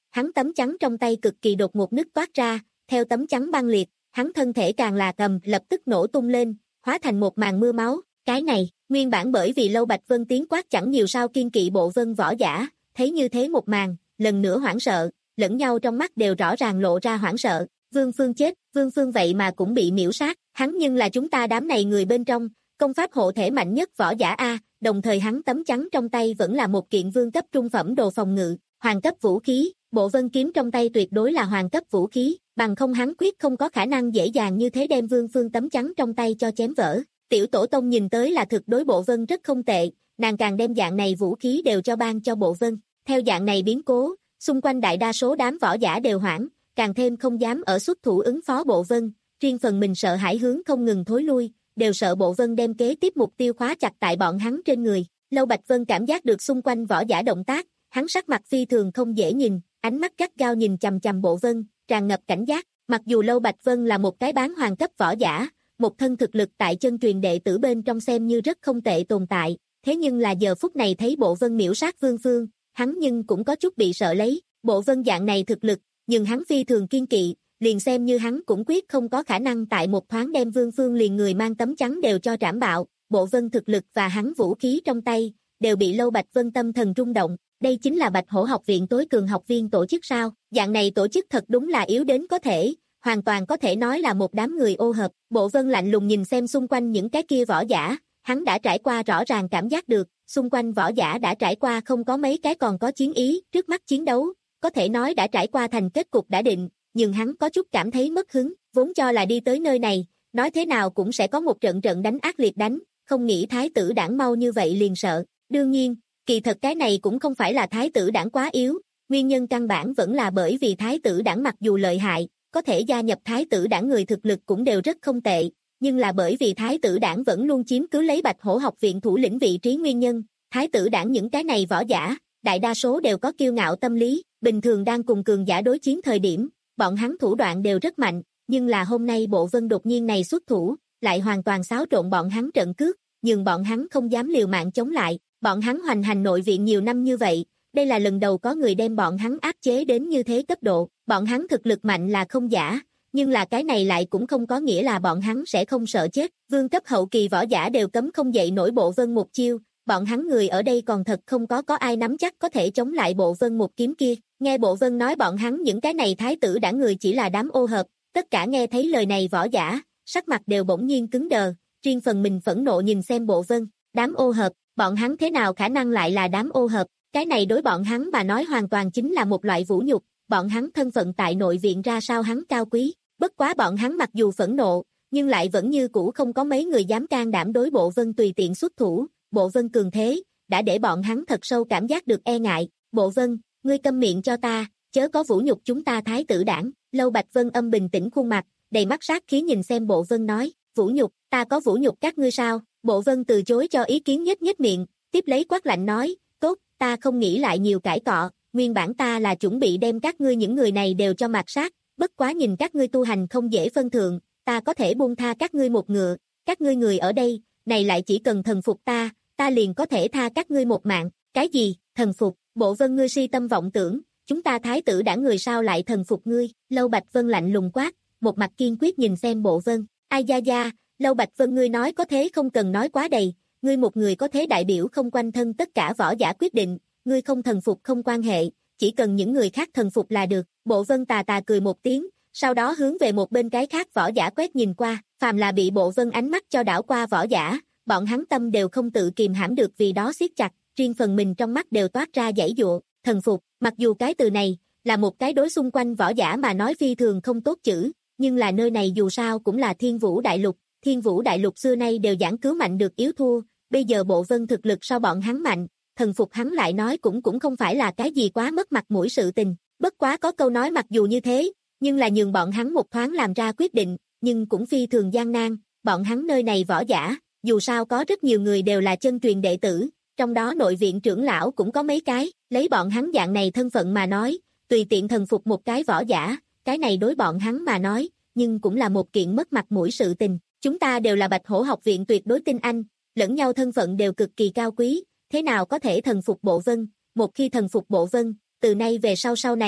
hắn tấm chắn trong tay cực kỳ đột ngột nứt toát ra, theo tấm chắn băng liệt, hắn thân thể càng là cầm lập tức nổ tung lên, hóa thành một màn mưa máu. Cái này, nguyên bản bởi vì Lâu Bạch Vân tiếng quát chẳng nhiều sao kiên kỵ bộ vân võ giả, thấy như thế một màn, lần nữa hoảng sợ, lẫn nhau trong mắt đều rõ ràng lộ ra hoảng sợ. Vương Phương chết, Vương Phương vậy mà cũng bị miễu sát, hắn nhưng là chúng ta đám này người bên trong, công pháp hộ thể mạnh nhất võ giả A, đồng thời hắn tấm chắn trong tay vẫn là một kiện vương cấp trung phẩm đồ phòng ngự, hoàng cấp vũ khí, bộ vân kiếm trong tay tuyệt đối là hoàng cấp vũ khí, bằng không hắn quyết không có khả năng dễ dàng như thế đem Vương Phương tấm chắn trong tay cho chém vỡ. Tiểu tổ tông nhìn tới là thực đối bộ vân rất không tệ, nàng càng đem dạng này vũ khí đều cho ban cho bộ vân. Theo dạng này biến cố, xung quanh đại đa số đám võ giả đều hoảng, càng thêm không dám ở xuất thủ ứng phó bộ vân, riêng phần mình sợ hãi hướng không ngừng thối lui, đều sợ bộ vân đem kế tiếp mục tiêu khóa chặt tại bọn hắn trên người. Lâu Bạch Vân cảm giác được xung quanh võ giả động tác, hắn sắc mặt phi thường không dễ nhìn, ánh mắt gắt gao nhìn chằm chằm bộ vân, tràn ngập cảnh giác. Mặc dù Lâu Bạch Vân là một cái bán hoàng cấp võ giả, một thân thực lực tại chân truyền đệ tử bên trong xem như rất không tệ tồn tại, thế nhưng là giờ phút này thấy bộ vân miễu sát Vương Phương, hắn nhưng cũng có chút bị sợ lấy. Bộ vân dạng này thực lực, nhưng hắn phi thường kiên kỵ, liền xem như hắn cũng quyết không có khả năng tại một thoáng đem Vương Phương liền người mang tấm chắn đều cho trảm bạo. Bộ vân thực lực và hắn vũ khí trong tay, đều bị Lâu Bạch Vân tâm thần rung động. Đây chính là Bạch Hổ học viện tối cường học viên tổ chức sao? Dạng này tổ chức thật đúng là yếu đến có thể, hoàn toàn có thể nói là một đám người ô hợp. Bộ vân lạnh lùng nhìn xem xung quanh những cái kia võ giả, hắn đã trải qua rõ ràng cảm giác được, xung quanh võ giả đã trải qua không có mấy cái còn có chiến ý, trước mắt chiến đấu, có thể nói đã trải qua thành kết cục đã định, nhưng hắn có chút cảm thấy mất hứng, vốn cho là đi tới nơi này, nói thế nào cũng sẽ có một trận trận đánh ác liệt đánh, không nghĩ thái tử đảng mau như vậy liền sợ. Đương nhiên, kỳ thật cái này cũng không phải là thái tử đảng quá yếu, nguyên nhân căn bản vẫn là bởi vì thái tử đảng mặc dù lợi hại, có thể gia nhập thái tử đảng người thực lực cũng đều rất không tệ, nhưng là bởi vì thái tử đảng vẫn luôn chiếm cứ lấy Bạch Hổ học viện thủ lĩnh vị trí nguyên nhân, thái tử đảng những cái này võ giả, đại đa số đều có kiêu ngạo tâm lý, bình thường đang cùng cường giả đối chiến thời điểm, bọn hắn thủ đoạn đều rất mạnh, nhưng là hôm nay bộ vân đột nhiên này xuất thủ, lại hoàn toàn xáo trộn bọn hắn trận cước, nhưng bọn hắn không dám liều mạng chống lại, bọn hắn hoành hành nội viện nhiều năm như vậy, đây là lần đầu có người đem bọn hắn áp chế đến như thế cấp độ, bọn hắn thực lực mạnh là không giả, nhưng là cái này lại cũng không có nghĩa là bọn hắn sẽ không sợ chết, vương cấp hậu kỳ võ giả đều cấm không dậy nổi bộ vân một chiêu, bọn hắn người ở đây còn thật không có có ai nắm chắc có thể chống lại bộ vân một kiếm kia. Nghe bộ vân nói bọn hắn những cái này thái tử đảng người chỉ là đám ô hợp, tất cả nghe thấy lời này võ giả, sắc mặt đều bỗng nhiên cứng đờ, riêng phần mình phẫn nộ nhìn xem bộ vân, đám ô hợp, bọn hắn thế nào khả năng lại là đám ô hợp, cái này đối bọn hắn mà nói hoàn toàn chính là một loại vũ nhục, bọn hắn thân phận tại nội viện ra sao hắn cao quý, bất quá bọn hắn mặc dù phẫn nộ, nhưng lại vẫn như cũ không có mấy người dám can đảm đối bộ vân tùy tiện xuất thủ, bộ vân cường thế, đã để bọn hắn thật sâu cảm giác được e ngại, bộ vân, ngươi câm miệng cho ta, chớ có vũ nhục chúng ta thái tử đảng. Lâu Bạch Vân âm bình tĩnh khuôn mặt, đầy mắt sát khí nhìn xem bộ vân nói, vũ nhục, ta có vũ nhục các ngươi sao? Bộ vân từ chối cho ý kiến nhếch nhếch miệng, tiếp lấy quát lạnh nói, tốt, ta không nghĩ lại nhiều cãi cọ, nguyên bản ta là chuẩn bị đem các ngươi những người này đều cho mạt sát, bất quá nhìn các ngươi tu hành không dễ phân thượng, ta có thể buông tha các ngươi một ngựa, các ngươi người ở đây, này lại chỉ cần thần phục ta, ta liền có thể tha các ngươi một mạng. Cái gì, thần phục? Bộ vân ngươi si tâm vọng tưởng, chúng ta thái tử đảng người sao lại thần phục ngươi? Lâu Bạch Vân lạnh lùng quát, một mặt kiên quyết nhìn xem bộ vân. Ai da da, Lâu Bạch Vân ngươi nói có thế không cần nói quá đầy, ngươi một người có thế đại biểu không quanh thân tất cả võ giả quyết định, ngươi không thần phục không quan hệ, chỉ cần những người khác thần phục là được. Bộ vân tà tà cười một tiếng, sau đó hướng về một bên cái khác võ giả quét nhìn qua, phàm là bị bộ vân ánh mắt cho đảo qua võ giả, bọn hắn tâm đều không tự kìm hãm được vì đó siết chặt, riêng phần mình trong mắt đều toát ra giãy giụa, thần phục, mặc dù cái từ này là một cái đối xung quanh võ giả mà nói phi thường không tốt chữ, nhưng là nơi này dù sao cũng là Thiên Vũ Đại Lục, Thiên Vũ Đại Lục xưa nay đều giảng cứu mạnh được yếu thua, bây giờ bộ vân thực lực so bọn hắn mạnh, thần phục hắn lại nói cũng cũng không phải là cái gì quá mất mặt mũi sự tình, bất quá có câu nói mặc dù như thế, nhưng là nhường bọn hắn một thoáng làm ra quyết định, nhưng cũng phi thường gian nan, bọn hắn nơi này võ giả, dù sao có rất nhiều người đều là chân truyền đệ tử, trong đó nội viện trưởng lão cũng có mấy cái, lấy bọn hắn dạng này thân phận mà nói, tùy tiện thần phục một cái võ giả, cái này đối bọn hắn mà nói, nhưng cũng là một kiện mất mặt mũi sự tình. Chúng ta đều là Bạch Hổ học viện tuyệt đối tinh anh, lẫn nhau thân phận đều cực kỳ cao quý, thế nào có thể thần phục bộ vân, một khi thần phục bộ vân, từ nay về sau sau này,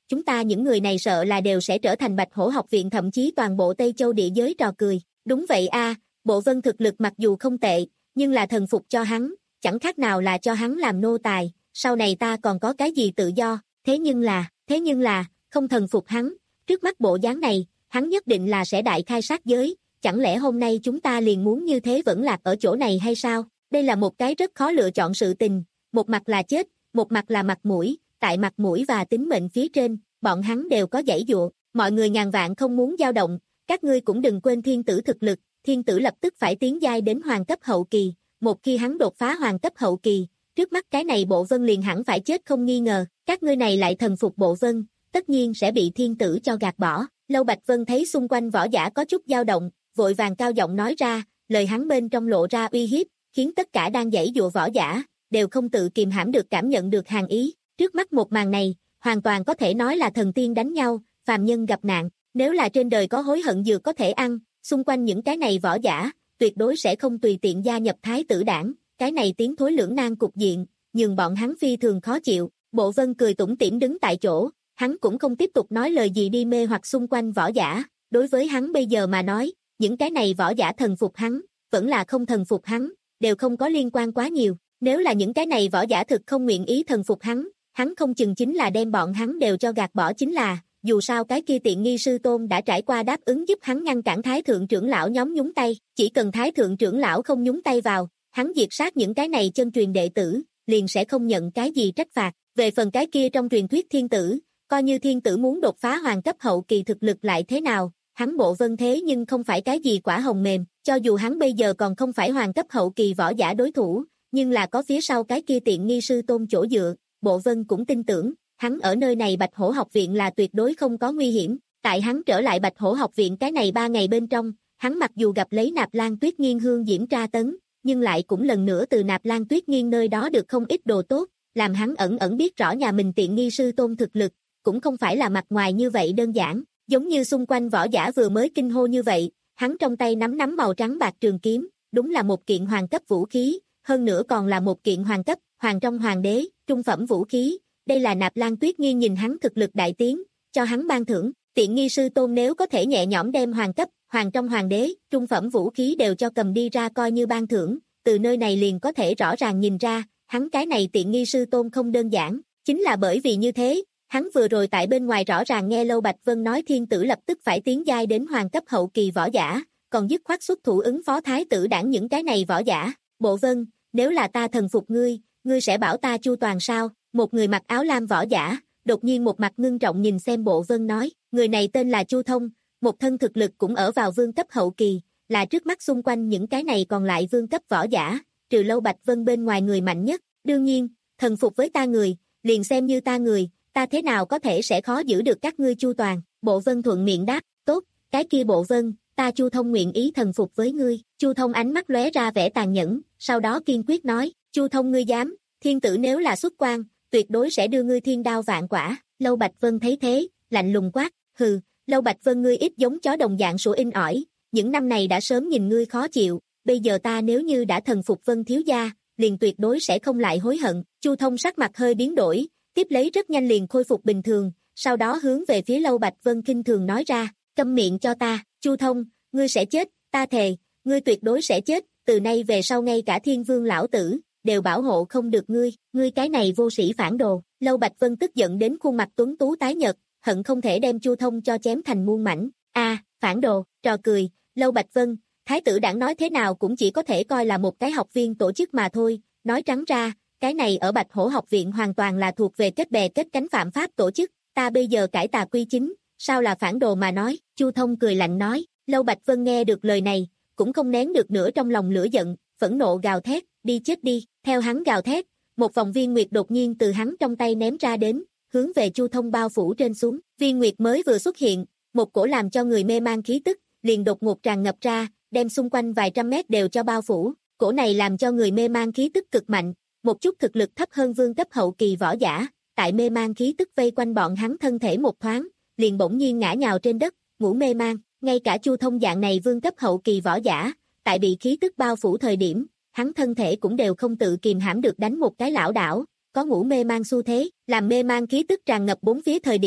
chúng ta những người này sợ là đều sẽ trở thành Bạch Hổ học viện thậm chí toàn bộ Tây Châu địa giới trò cười. Đúng vậy a, Bộ Vân thực lực mặc dù không tệ, nhưng là thần phục cho hắn, chẳng khác nào là cho hắn làm nô tài, sau này ta còn có cái gì tự do, thế nhưng là, thế nhưng là, không thần phục hắn, trước mắt bộ dáng này, hắn nhất định là sẽ đại khai sát giới, chẳng lẽ hôm nay chúng ta liền muốn như thế vẫn lạc ở chỗ này hay sao? Đây là một cái rất khó lựa chọn sự tình, một mặt là chết, một mặt là mặt mũi, tại mặt mũi và tính mệnh phía trên, bọn hắn đều có giãy dụa, mọi người ngàn vạn không muốn dao động, các ngươi cũng đừng quên thiên tử thực lực, thiên tử lập tức phải tiến giai đến hoàng cấp hậu kỳ, một khi hắn đột phá hoàng cấp hậu kỳ, trước mắt cái này Bộ Vân liền hẳn phải chết không nghi ngờ, các ngươi này lại thần phục Bộ Vân, tất nhiên sẽ bị thiên tử cho gạt bỏ. Lâu Bạch Vân thấy xung quanh võ giả có chút dao động, vội vàng cao giọng nói ra, lời hắn bên trong lộ ra uy hiếp, khiến tất cả đang giãy dụa võ giả đều không tự kìm hãm được cảm nhận được hàn ý. Trước mắt một màn này, hoàn toàn có thể nói là thần tiên đánh nhau, phàm nhân gặp nạn, nếu là trên đời có hối hận dược có thể ăn, xung quanh những cái này võ giả, tuyệt đối sẽ không tùy tiện gia nhập Thái tử đảng, cái này tiến thối lưỡng nan cục diện, nhường bọn hắn phi thường khó chịu. Bộ Vân cười tủm tỉm đứng tại chỗ, hắn cũng không tiếp tục nói lời gì đi mê hoặc xung quanh võ giả, đối với hắn bây giờ mà nói, những cái này võ giả thần phục hắn, vẫn là không thần phục hắn, đều không có liên quan quá nhiều, nếu là những cái này võ giả thực không nguyện ý thần phục hắn, hắn không chừng chính là đem bọn hắn đều cho gạt bỏ chính là, dù sao cái kia tiện nghi sư tôn đã trải qua đáp ứng giúp hắn ngăn cản Thái thượng trưởng lão nhóm nhúng tay, chỉ cần Thái thượng trưởng lão không nhúng tay vào, hắn diệt sát những cái này chân truyền đệ tử, liền sẽ không nhận cái gì trách phạt. Về phần cái kia trong truyền thuyết thiên tử, coi như thiên tử muốn đột phá hoàng cấp hậu kỳ thực lực lại thế nào, hắn Bộ Vân thế nhưng không phải cái gì quả hồng mềm, cho dù hắn bây giờ còn không phải hoàng cấp hậu kỳ võ giả đối thủ, nhưng là có phía sau cái kia tiện nghi sư tôn chỗ dựa, Bộ Vân cũng tin tưởng, hắn ở nơi này Bạch Hổ học viện là tuyệt đối không có nguy hiểm. Tại hắn trở lại Bạch Hổ học viện cái này ba ngày bên trong, hắn mặc dù gặp lấy Nạp Lan Tuyết Nghiên hương diễm tra tấn, nhưng lại cũng lần nữa từ Nạp Lan Tuyết Nghiên nơi đó được không ít đồ tốt, làm hắn ẩn ẩn biết rõ nhà mình tiện nghi sư tôn thực lực, cũng không phải là mặt ngoài như vậy đơn giản, giống như xung quanh võ giả vừa mới kinh hô như vậy, hắn trong tay nắm nắm màu trắng bạc trường kiếm, đúng là một kiện hoàng cấp vũ khí, hơn nữa còn là một kiện hoàng cấp, hoàng trong hoàng đế, trung phẩm vũ khí, đây là Nạp Lan Tuyết Nghiên nhìn hắn thực lực đại tiến, cho hắn ban thưởng, tiện nghi sư tôn nếu có thể nhẹ nhõm đem hoàng cấp, hoàng trong hoàng đế, trung phẩm vũ khí đều cho cầm đi ra coi như ban thưởng, từ nơi này liền có thể rõ ràng nhìn ra, hắn cái này tiện nghi sư tôn không đơn giản, chính là bởi vì như thế, hắn vừa rồi tại bên ngoài rõ ràng nghe Lâu Bạch Vân nói thiên tử lập tức phải tiến giai đến hoàng cấp hậu kỳ võ giả, còn dứt khoát xuất thủ ứng phó Thái tử đảng những cái này võ giả. Bộ Vân, nếu là ta thần phục ngươi, ngươi sẽ bảo ta chu toàn sao? Một người mặc áo lam võ giả, đột nhiên một mặt ngưng trọng nhìn xem Bộ Vân nói, người này tên là Chu Thông, một thân thực lực cũng ở vào vương cấp hậu kỳ, là trước mắt xung quanh những cái này còn lại vương cấp võ giả, trừ Lâu Bạch Vân bên ngoài người mạnh nhất, đương nhiên, thần phục với ta người, liền xem như ta người, ta thế nào có thể sẽ khó giữ được các ngươi chu toàn. Bộ Vân thuận miệng đáp, tốt, cái kia Bộ Vân, ta Chu Thông nguyện ý thần phục với ngươi. Chu Thông ánh mắt lóe ra vẻ tàn nhẫn, sau đó kiên quyết nói, Chu Thông ngươi dám, thiên tử nếu là xuất quan, tuyệt đối sẽ đưa ngươi thiên đao vạn quả. Lâu Bạch Vân thấy thế, lạnh lùng quát, hừ, Lâu Bạch Vân ngươi ít giống chó đồng dạng sủa in ỏi, những năm này đã sớm nhìn ngươi khó chịu, bây giờ ta nếu như đã thần phục Vân thiếu gia, liền tuyệt đối sẽ không lại hối hận. Chu Thông sắc mặt hơi biến đổi, tiếp lấy rất nhanh liền khôi phục bình thường, sau đó hướng về phía Lâu Bạch Vân khinh thường nói ra, câm miệng cho ta, Chu Thông, ngươi sẽ chết, ta thề, ngươi tuyệt đối sẽ chết, từ nay về sau ngay cả Thiên Vương lão tử đều bảo hộ không được ngươi, ngươi cái này vô sĩ phản đồ. Lâu Bạch Vân tức giận đến khuôn mặt tuấn tú tái nhợt, hận không thể đem Chu Thông cho chém thành muôn mảnh. A, phản đồ, trò cười, Lâu Bạch Vân, Thái tử đảng nói thế nào cũng chỉ có thể coi là một cái học viên tổ chức mà thôi, nói trắng ra, cái này ở Bạch Hổ học viện hoàn toàn là thuộc về kết bè kết cánh phạm pháp tổ chức, ta bây giờ cải tà quy chính, sao là phản đồ mà nói. Chu Thông cười lạnh nói. Lâu Bạch Vân nghe được lời này, cũng không nén được nữa trong lòng lửa giận, phẫn nộ gào thét, đi chết đi. Theo hắn gào thét, một vòng viên nguyệt đột nhiên từ hắn trong tay ném ra đến, hướng về Chu Thông bao phủ trên xuống. Viên nguyệt mới vừa xuất hiện, một cổ làm cho người mê man khí tức, liền đột ngột tràn ngập ra, đem xung quanh vài trăm mét đều cho bao phủ. Cổ này làm cho người mê man khí tức cực mạnh, một chút thực lực thấp hơn vương cấp hậu kỳ võ giả, tại mê man khí tức vây quanh bọn hắn thân thể một thoáng, liền bỗng nhiên ngã nhào trên đất, ngủ mê man. Ngay cả Chu Thông dạng này vương cấp hậu kỳ võ giả, tại bị khí tức bao phủ thời điểm, hắn thân thể cũng đều không tự kìm hãm được đánh một cái lảo đảo, có ngủ mê man xu thế, làm mê man khí tức tràn ngập bốn phía thời điểm,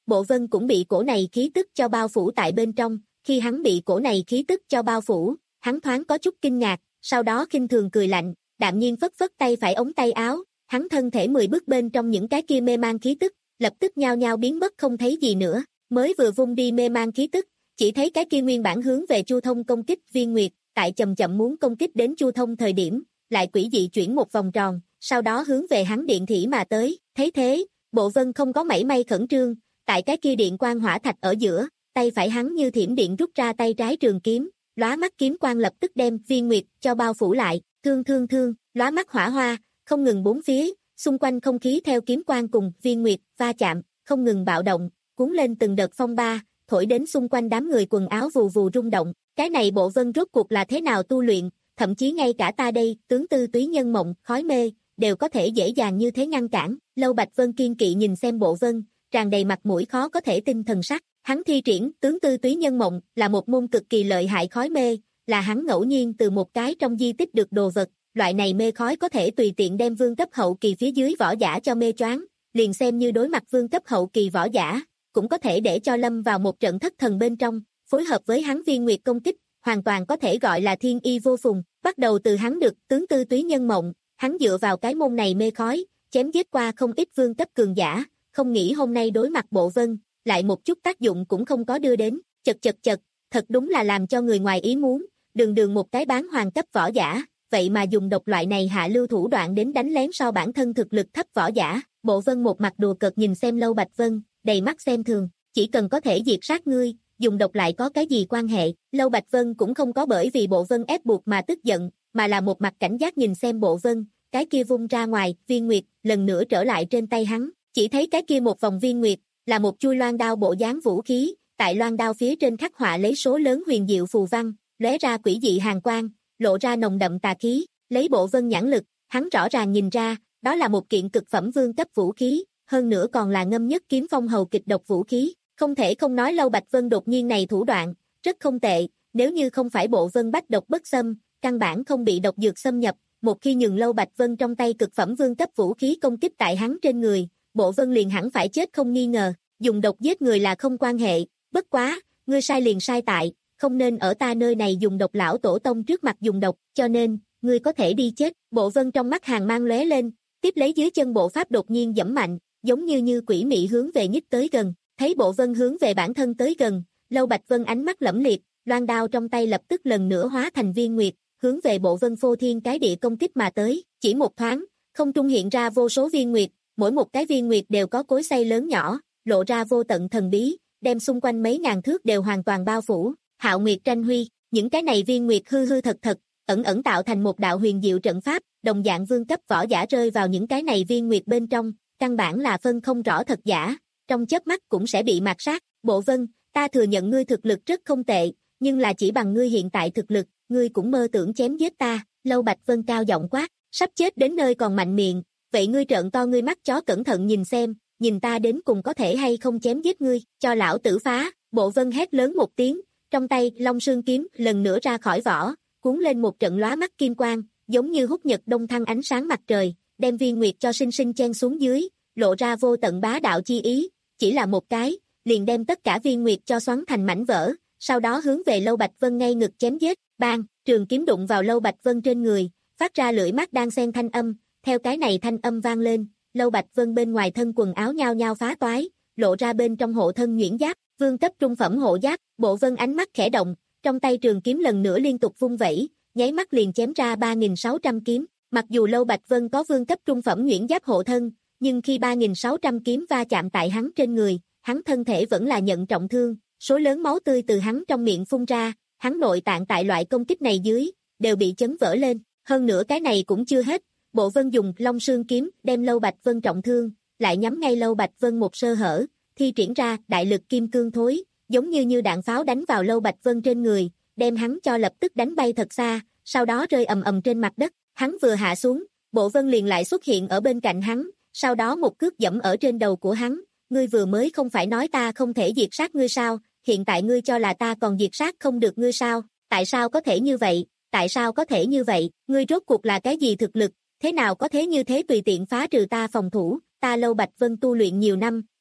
Bộ Vân cũng bị cổ này khí tức cho bao phủ tại bên trong, khi hắn bị cổ này khí tức cho bao phủ, hắn thoáng có chút kinh ngạc, sau đó khinh thường cười lạnh, đạm nhiên phất phất tay phải ống tay áo, hắn thân thể mười bước bên trong những cái kia mê man khí tức, lập tức nhao nhao biến mất không thấy gì nữa, mới vừa vung đi mê man khí tức, chỉ thấy cái kia nguyên bản hướng về Chu Thông công kích Viên Nguyệt, tại chậm chậm muốn công kích đến Chu Thông thời điểm, lại quỷ dị chuyển một vòng tròn, sau đó hướng về hắn điện thỉ mà tới, thấy thế, Bộ Vân không có mảy may khẩn trương, tại cái kia điện quang hỏa thạch ở giữa, tay phải hắn như thiểm điện rút ra tay trái trường kiếm, lóa mắt kiếm quang lập tức đem Viên Nguyệt cho bao phủ lại, thương thương thương, lóa mắt hỏa hoa, không ngừng bốn phía, xung quanh không khí theo kiếm quang cùng Viên Nguyệt va chạm, không ngừng bạo động, cuốn lên từng đợt phong ba, thổi đến xung quanh đám người quần áo vù vù rung động, cái này Bộ Vân rốt cuộc là thế nào tu luyện, thậm chí ngay cả ta đây, tướng tư túy nhân mộng, khói mê, đều có thể dễ dàng như thế ngăn cản. Lâu Bạch Vân kiên kỵ nhìn xem Bộ Vân, tràn đầy mặt mũi khó có thể tin thần sắc, hắn thi triển tướng tư túy nhân mộng là một môn cực kỳ lợi hại khói mê, là hắn ngẫu nhiên từ một cái trong di tích được đồ vật, loại này mê khói có thể tùy tiện đem vương cấp hậu kỳ phía dưới võ giả cho mê choáng, liền xem như đối mặt vương cấp hậu kỳ võ giả, cũng có thể để cho lâm vào một trận thất thần bên trong, phối hợp với hắn Viên Nguyệt công kích, hoàn toàn có thể gọi là thiên y vô phùng, bắt đầu từ hắn được tướng tư túy nhân mộng, hắn dựa vào cái môn này mê khói, chém giết qua không ít vương cấp cường giả, không nghĩ hôm nay đối mặt Bộ Vân, lại một chút tác dụng cũng không có đưa đến, chật chật chật, thật đúng là làm cho người ngoài ý muốn, đường đường một cái bán hoàng cấp võ giả, vậy mà dùng độc loại này hạ lưu thủ đoạn đến đánh lén so bản thân thực lực thấp võ giả. Bộ Vân một mặt đùa cợt nhìn xem Lâu Bạch Vân, đầy mắt xem thường, chỉ cần có thể diệt sát ngươi, dùng độc lại có cái gì quan hệ. Lâu Bạch Vân cũng không có bởi vì Bộ Vân ép buộc mà tức giận, mà là một mặt cảnh giác nhìn xem Bộ Vân, cái kia vung ra ngoài, Viên Nguyệt, lần nữa trở lại trên tay hắn, chỉ thấy cái kia một vòng Viên Nguyệt, là một chui loan đao bộ dáng vũ khí, tại loan đao phía trên khắc họa lấy số lớn huyền diệu phù văn, lóe ra quỷ dị hàn quang, lộ ra nồng đậm tà khí, lấy Bộ Vân nhãn lực, hắn rõ ràng nhìn ra, đó là một kiện cực phẩm vương cấp vũ khí, hơn nữa còn là ngâm nhất kiếm phong hầu kịch độc vũ khí, không thể không nói Lâu Bạch Vân đột nhiên này thủ đoạn, rất không tệ, nếu như không phải Bộ Vân bách độc bất xâm, căn bản không bị độc dược xâm nhập, một khi nhường Lâu Bạch Vân trong tay cực phẩm vương cấp vũ khí công kích tại hắn trên người, Bộ Vân liền hẳn phải chết không nghi ngờ, dùng độc giết người là không quan hệ, bất quá, ngươi sai liền sai tại, không nên ở ta nơi này dùng độc lão tổ tông trước mặt dùng độc, cho nên, ngươi có thể đi chết. Bộ Vân trong mắt hàng mang lóe lên, tiếp lấy dưới chân bộ pháp đột nhiên giẫm mạnh, giống như như quỷ mị hướng về nhích tới gần, thấy Bộ Vân hướng về bản thân tới gần, Lâu Bạch Vân ánh mắt lẫm liệt, loan đao trong tay lập tức lần nữa hóa thành Viên Nguyệt, hướng về Bộ Vân phô thiên cái địa công kích mà tới, chỉ một thoáng, không trung hiện ra vô số viên nguyệt, mỗi một cái viên nguyệt đều có cối xay lớn nhỏ, lộ ra vô tận thần bí, đem xung quanh mấy ngàn thước đều hoàn toàn bao phủ. Hạo Nguyệt tranh huy, những cái này viên nguyệt hư hư thật thật, ẩn ẩn tạo thành một đạo huyền diệu trận pháp, đồng dạng vương cấp võ giả rơi vào những cái này viên nguyệt bên trong, căn bản là phân không rõ thật giả, trong chớp mắt cũng sẽ bị mạt sát. Bộ Vân, ta thừa nhận ngươi thực lực rất không tệ, nhưng là chỉ bằng ngươi hiện tại thực lực, ngươi cũng mơ tưởng chém giết ta. Lâu Bạch Vân cao giọng quát, sắp chết đến nơi còn mạnh miệng, vậy ngươi trợn to ngươi mắt chó cẩn thận nhìn xem, nhìn ta đến cùng có thể hay không chém giết ngươi, cho lão tử phá. Bộ Vân hét lớn một tiếng, trong tay Long Sương kiếm lần nữa ra khỏi vỏ, cuốn lên một trận lóa mắt kim quang, giống như hút nhật đông thăng ánh sáng mặt trời, đem viên nguyệt cho sinh sinh chen xuống dưới, lộ ra vô tận bá đạo chi ý, chỉ là một cái, liền đem tất cả viên nguyệt cho xoắn thành mảnh vỡ, sau đó hướng về Lâu Bạch Vân ngay ngực chém giết. Bang, trường kiếm đụng vào Lâu Bạch Vân trên người, phát ra lưỡi mắt đang xen thanh âm, theo cái này thanh âm vang lên, Lâu Bạch Vân bên ngoài thân quần áo nhao nhao phá toái, lộ ra bên trong hộ thân nhuyễn giáp, vương cấp trung phẩm hộ giáp. Bộ Vân ánh mắt khẽ động, trong tay trường kiếm lần nữa liên tục vung vẩy, nháy mắt liền chém ra ba nghìn sáu trăm kiếm. Mặc dù Lâu Bạch Vân có vương cấp trung phẩm nhuyễn giáp hộ thân, nhưng khi ba nghìn sáu trăm kiếm va chạm tại hắn trên người, hắn thân thể vẫn là nhận trọng thương, số lớn máu tươi từ hắn trong miệng phun ra, hắn nội tạng tại loại công kích này dưới, đều bị chấn vỡ lên. Hơn nữa cái này cũng chưa hết, Bộ Vân dùng Long Sương kiếm đem Lâu Bạch Vân trọng thương, lại nhắm ngay Lâu Bạch Vân một sơ hở, thi triển ra đại lực kim cương thối, giống như như đạn pháo đánh vào Lâu Bạch Vân trên người, đem hắn cho lập tức đánh bay thật xa, sau đó rơi ầm ầm trên mặt đất. Hắn vừa hạ xuống, Bộ Vân liền lại xuất hiện ở bên cạnh hắn, sau đó một cước giẫm ở trên đầu của hắn. Ngươi vừa mới không phải nói ta không thể diệt sát ngươi sao, hiện tại ngươi cho là ta còn diệt sát không được ngươi sao, tại sao có thể như vậy, tại sao có thể như vậy, ngươi rốt cuộc là cái gì thực lực, thế nào có thế như thế tùy tiện phá trừ ta phòng thủ, ta Lâu Bạch Vân tu luyện nhiều năm,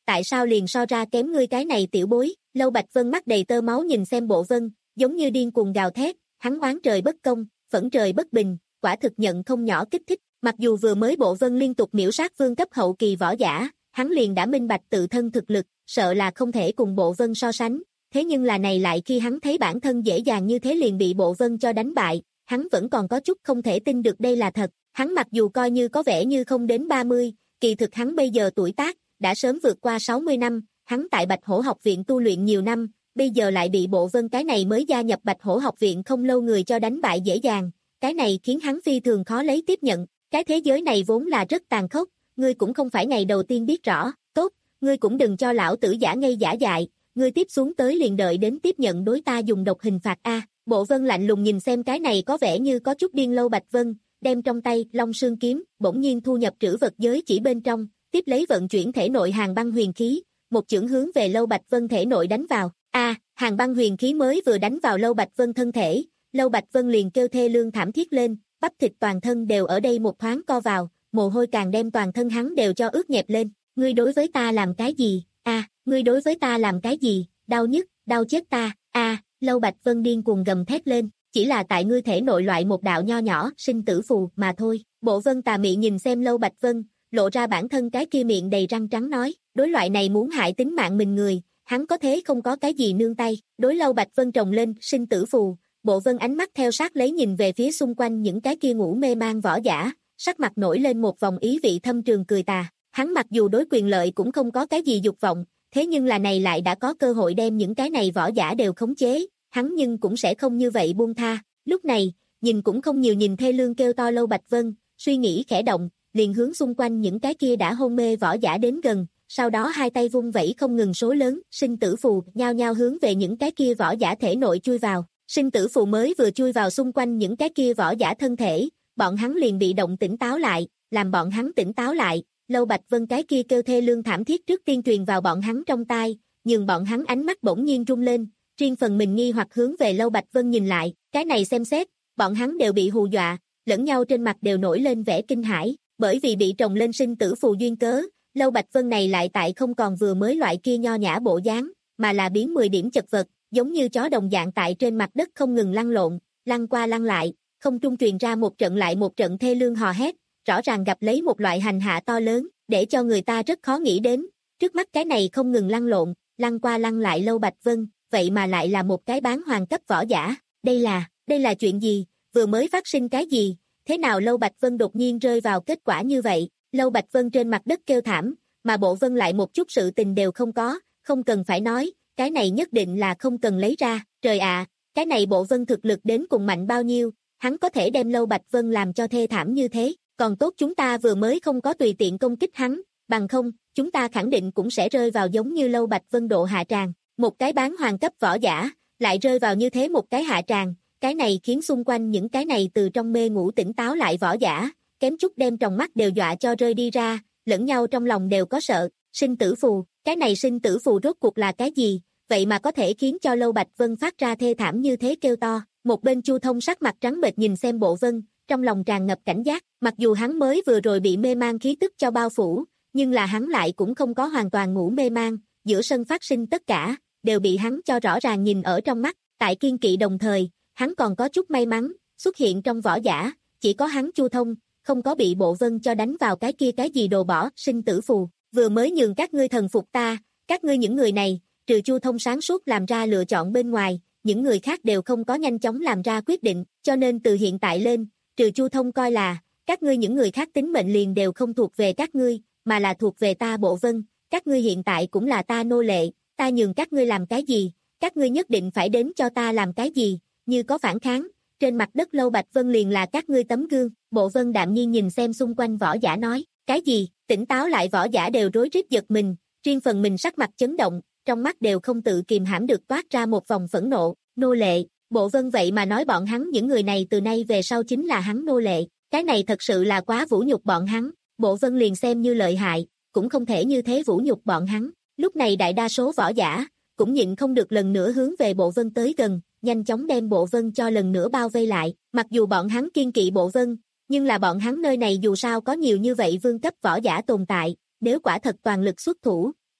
tại sao liền so ra kém ngươi cái này tiểu bối, Lâu Bạch Vân mắt đầy tơ máu nhìn xem Bộ Vân, giống như điên cuồng gào thét, hắn oán trời bất công, phẫn trời bất bình, quả thực nhận không nhỏ kích thích, mặc dù vừa mới Bộ Vân liên tục miểu sát vương cấp hậu kỳ võ giả, hắn liền đã minh bạch tự thân thực lực, sợ là không thể cùng Bộ Vân so sánh, thế nhưng là này lại khi hắn thấy bản thân dễ dàng như thế liền bị Bộ Vân cho đánh bại, hắn vẫn còn có chút không thể tin được đây là thật, hắn mặc dù coi như có vẻ như không đến ba mươi, kỳ thực hắn bây giờ tuổi tác, đã sớm vượt qua sáu mươi năm, hắn tại Bạch Hổ học viện tu luyện nhiều năm, bây giờ lại bị Bộ Vân cái này mới gia nhập Bạch Hổ học viện không lâu người cho đánh bại dễ dàng, cái này khiến hắn phi thường khó lấy tiếp nhận, cái thế giới này vốn là rất tàn khốc, ngươi cũng không phải ngày đầu tiên biết rõ, tốt, ngươi cũng đừng cho lão tử giả ngây giả dại, ngươi tiếp xuống tới liền đợi đến tiếp nhận đối ta dùng độc hình phạt a. Bộ Vân lạnh lùng nhìn xem cái này có vẻ như có chút điên Lâu Bạch Vân, đem trong tay Long Sương kiếm, bỗng nhiên thu nhập trữ vật giới chỉ bên trong, tiếp lấy vận chuyển thể nội Hàn Băng Huyền khí, một chưởng hướng về Lâu Bạch Vân thể nội đánh vào. A, à, Hàn Băng Huyền khí mới vừa đánh vào Lâu Bạch Vân thân thể, Lâu Bạch Vân liền kêu thê lương thảm thiết lên, bắp thịt toàn thân đều ở đây một thoáng co vào, mồ hôi càng đem toàn thân hắn đều cho ướt nhẹp lên. Ngươi đối với ta làm cái gì? A, à, ngươi đối với ta làm cái gì? Đau nhức, đau chết ta. A, à, Lâu Bạch Vân điên cuồng gầm thét lên, chỉ là tại ngươi thể nội loại một đạo nho nhỏ sinh tử phù mà thôi. Bộ Vân tà mị nhìn xem Lâu Bạch Vân, lộ ra bản thân cái kia miệng đầy răng trắng nói, đối loại này muốn hại tính mạng mình người, hắn có thế không có cái gì nương tay. Đối Lâu Bạch Vân trồng lên sinh tử phù, Bộ Vân ánh mắt theo sát lấy nhìn về phía xung quanh những cái kia ngủ mê man võ giả, sắc mặt nổi lên một vòng ý vị thâm trường cười tà. Hắn mặc dù đối quyền lợi cũng không có cái gì dục vọng, thế nhưng là này lại đã có cơ hội đem những cái này võ giả đều khống chế, hắn nhưng cũng sẽ không như vậy buông tha. Lúc này, nhìn cũng không nhiều nhìn thê lương kêu to Lâu Bạch Vân, suy nghĩ khẽ động, liền hướng xung quanh những cái kia đã hôn mê võ giả đến gần, sau đó hai tay vung vẩy không ngừng số lớn, sinh tử phù nhao nhao hướng về những cái kia võ giả thể nội chui vào. Sinh tử phù mới vừa chui vào xung quanh những cái kia võ giả thân thể, bọn hắn liền bị động tỉnh táo lại, làm bọn hắn tỉnh táo lại, Lâu Bạch Vân cái kia kêu thê lương thảm thiết trước tiên truyền vào bọn hắn trong tai, nhưng bọn hắn ánh mắt bỗng nhiên rung lên, riêng phần mình nghi hoặc hướng về Lâu Bạch Vân nhìn lại, cái này xem xét, bọn hắn đều bị hù dọa, lẫn nhau trên mặt đều nổi lên vẻ kinh hãi, bởi vì bị trồng lên sinh tử phù duyên cớ, Lâu Bạch Vân này lại tại không còn vừa mới loại kia nho nhã bộ dáng, mà là biến mười điểm chật vật, giống như chó đồng dạng tại trên mặt đất không ngừng lăn lộn, lăn qua lăn lại, không trung truyền ra một trận lại một trận thê lương hò hét, rõ ràng gặp lấy một loại hành hạ to lớn, để cho người ta rất khó nghĩ đến, trước mắt cái này không ngừng lăn lộn, lăn qua lăn lại Lâu Bạch Vân, vậy mà lại là một cái bán hoàng cấp võ giả, đây là, đây là chuyện gì, vừa mới phát sinh cái gì, thế nào Lâu Bạch Vân đột nhiên rơi vào kết quả như vậy, Lâu Bạch Vân trên mặt đất kêu thảm, mà Bộ Vân lại một chút sự tình đều không có, không cần phải nói, cái này nhất định là không cần lấy ra, trời ạ, cái này Bộ Vân thực lực đến cùng mạnh bao nhiêu, hắn có thể đem Lâu Bạch Vân làm cho thê thảm như thế, còn tốt chúng ta vừa mới không có tùy tiện công kích hắn, bằng không, chúng ta khẳng định cũng sẽ rơi vào giống như Lâu Bạch Vân độ hạ tràng, một cái bán hoàng cấp võ giả, lại rơi vào như thế một cái hạ tràng, cái này khiến xung quanh những cái này từ trong mê ngủ tỉnh táo lại võ giả, kém chút đem tròng mắt đều dọa cho rơi đi ra, lẫn nhau trong lòng đều có sợ, sinh tử phù, cái này sinh tử phù rốt cuộc là cái gì, vậy mà có thể khiến cho Lâu Bạch Vân phát ra thê thảm như thế kêu to, một bên Chu Thông sắc mặt trắng bệch nhìn xem Bộ Vân, trong lòng tràn ngập cảnh giác, mặc dù hắn mới vừa rồi bị mê man khí tức cho bao phủ, nhưng là hắn lại cũng không có hoàn toàn ngủ mê man, giữa sân phát sinh tất cả, đều bị hắn cho rõ ràng nhìn ở trong mắt, tại kiên kỵ đồng thời, hắn còn có chút may mắn, xuất hiện trong võ giả, chỉ có hắn Chu Thông, không có bị Bộ Vân cho đánh vào cái kia cái gì đồ bỏ, sinh tử phù, vừa mới nhường các ngươi thần phục ta, các ngươi những người này, trừ Chu Thông sáng suốt làm ra lựa chọn bên ngoài, những người khác đều không có nhanh chóng làm ra quyết định, cho nên từ hiện tại lên, trừ Chu Thông coi là, các ngươi những người khác tính mệnh liền đều không thuộc về các ngươi, mà là thuộc về ta Bộ Vân, các ngươi hiện tại cũng là ta nô lệ, ta nhường các ngươi làm cái gì, các ngươi nhất định phải đến cho ta làm cái gì, như có phản kháng, trên mặt đất Lâu Bạch Vân liền là các ngươi tấm gương, Bộ Vân đạm nhiên nhìn xem xung quanh võ giả nói, cái gì, tỉnh táo lại võ giả đều rối rít giật mình, riêng phần mình sắc mặt chấn động, trong mắt đều không tự kìm hãm được toát ra một vòng phẫn nộ, nô lệ, Bộ Vân vậy mà nói bọn hắn những người này từ nay về sau chính là hắn nô lệ, cái này thật sự là quá vũ nhục bọn hắn, Bộ Vân liền xem như lợi hại, cũng không thể như thế vũ nhục bọn hắn, lúc này đại đa số võ giả, cũng nhịn không được lần nữa hướng về Bộ Vân tới gần, nhanh chóng đem Bộ Vân cho lần nữa bao vây lại, mặc dù bọn hắn kiên kỵ Bộ Vân, nhưng là bọn hắn nơi này dù sao có nhiều như vậy vương cấp võ giả tồn tại, nếu quả thật toàn lực xuất thủ,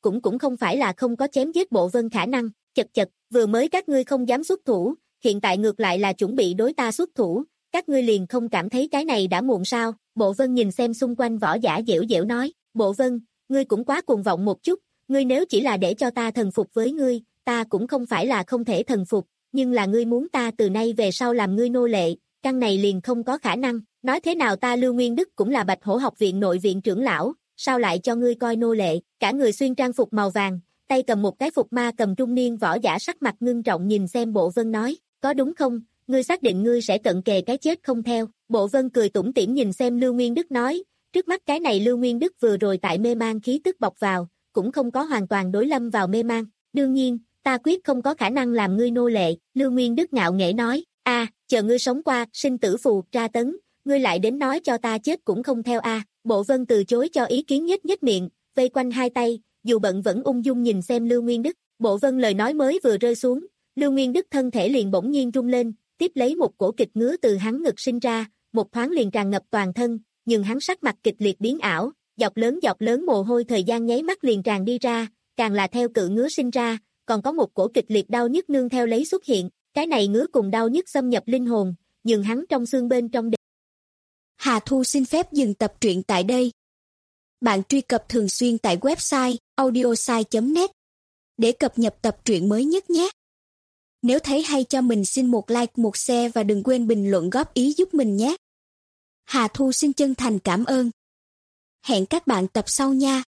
cũng cũng không phải là không có chém giết Bộ Vân khả năng, chật chật, vừa mới các ngươi không dám xuất thủ, hiện tại ngược lại là chuẩn bị đối ta xuất thủ, các ngươi liền không cảm thấy cái này đã muộn sao? Bộ Vân nhìn xem xung quanh võ giả dẻo dẻo nói, Bộ Vân, ngươi cũng quá cuồng vọng một chút, ngươi nếu chỉ là để cho ta thần phục với ngươi, ta cũng không phải là không thể thần phục, nhưng là ngươi muốn ta từ nay về sau làm ngươi nô lệ, căn này liền không có khả năng, nói thế nào ta Lưu Nguyên Đức cũng là Bạch Hổ học viện nội viện trưởng lão, sao lại cho ngươi coi nô lệ? Cả người xuyên trang phục màu vàng, tay cầm một cái phục ma cầm trung niên võ giả sắc mặt ngưng trọng nhìn xem Bộ Vân nói, có đúng không? Ngươi xác định ngươi sẽ cận kề cái chết không theo? Bộ Vân cười tủm tỉm nhìn xem Lưu Nguyên Đức nói, trước mắt cái này Lưu Nguyên Đức vừa rồi tại mê mang khí tức bọc vào, cũng không có hoàn toàn đối lâm vào mê mang, đương nhiên, ta quyết không có khả năng làm ngươi nô lệ, Lưu Nguyên Đức ngạo nghễ nói, a, à, chờ ngươi sống qua, sinh tử phù, tra tấn, ngươi lại đến nói cho ta chết cũng không theo a. À. Bộ Vân từ chối cho ý kiến nhếch nhếch miệng, vây quanh hai tay, dù bận vẫn ung dung nhìn xem Lưu Nguyên Đức. Bộ Vân lời nói mới vừa rơi xuống, Lưu Nguyên Đức thân thể liền bỗng nhiên rung lên, tiếp lấy một cổ kịch ngứa từ hắn ngực sinh ra, một thoáng liền tràn ngập toàn thân, nhưng hắn sắc mặt kịch liệt biến ảo, dọc lớn dọc lớn mồ hôi thời gian nháy mắt liền tràn đi ra, càng là theo cự ngứa sinh ra, còn có một cổ kịch liệt đau nhức nương theo lấy xuất hiện, cái này ngứa cùng đau nhức xâm nhập linh hồn, nhưng hắn trong xương bên trong đêm. Hà Thu xin phép dừng tập truyện tại đây. Bạn truy cập thường xuyên tại website audiosai chấm net để cập nhật tập truyện mới nhất nhé. Nếu thấy hay cho mình xin một like, một share và đừng quên bình luận góp ý giúp mình nhé. Hà Thu xin chân thành cảm ơn. Hẹn các bạn tập sau nha.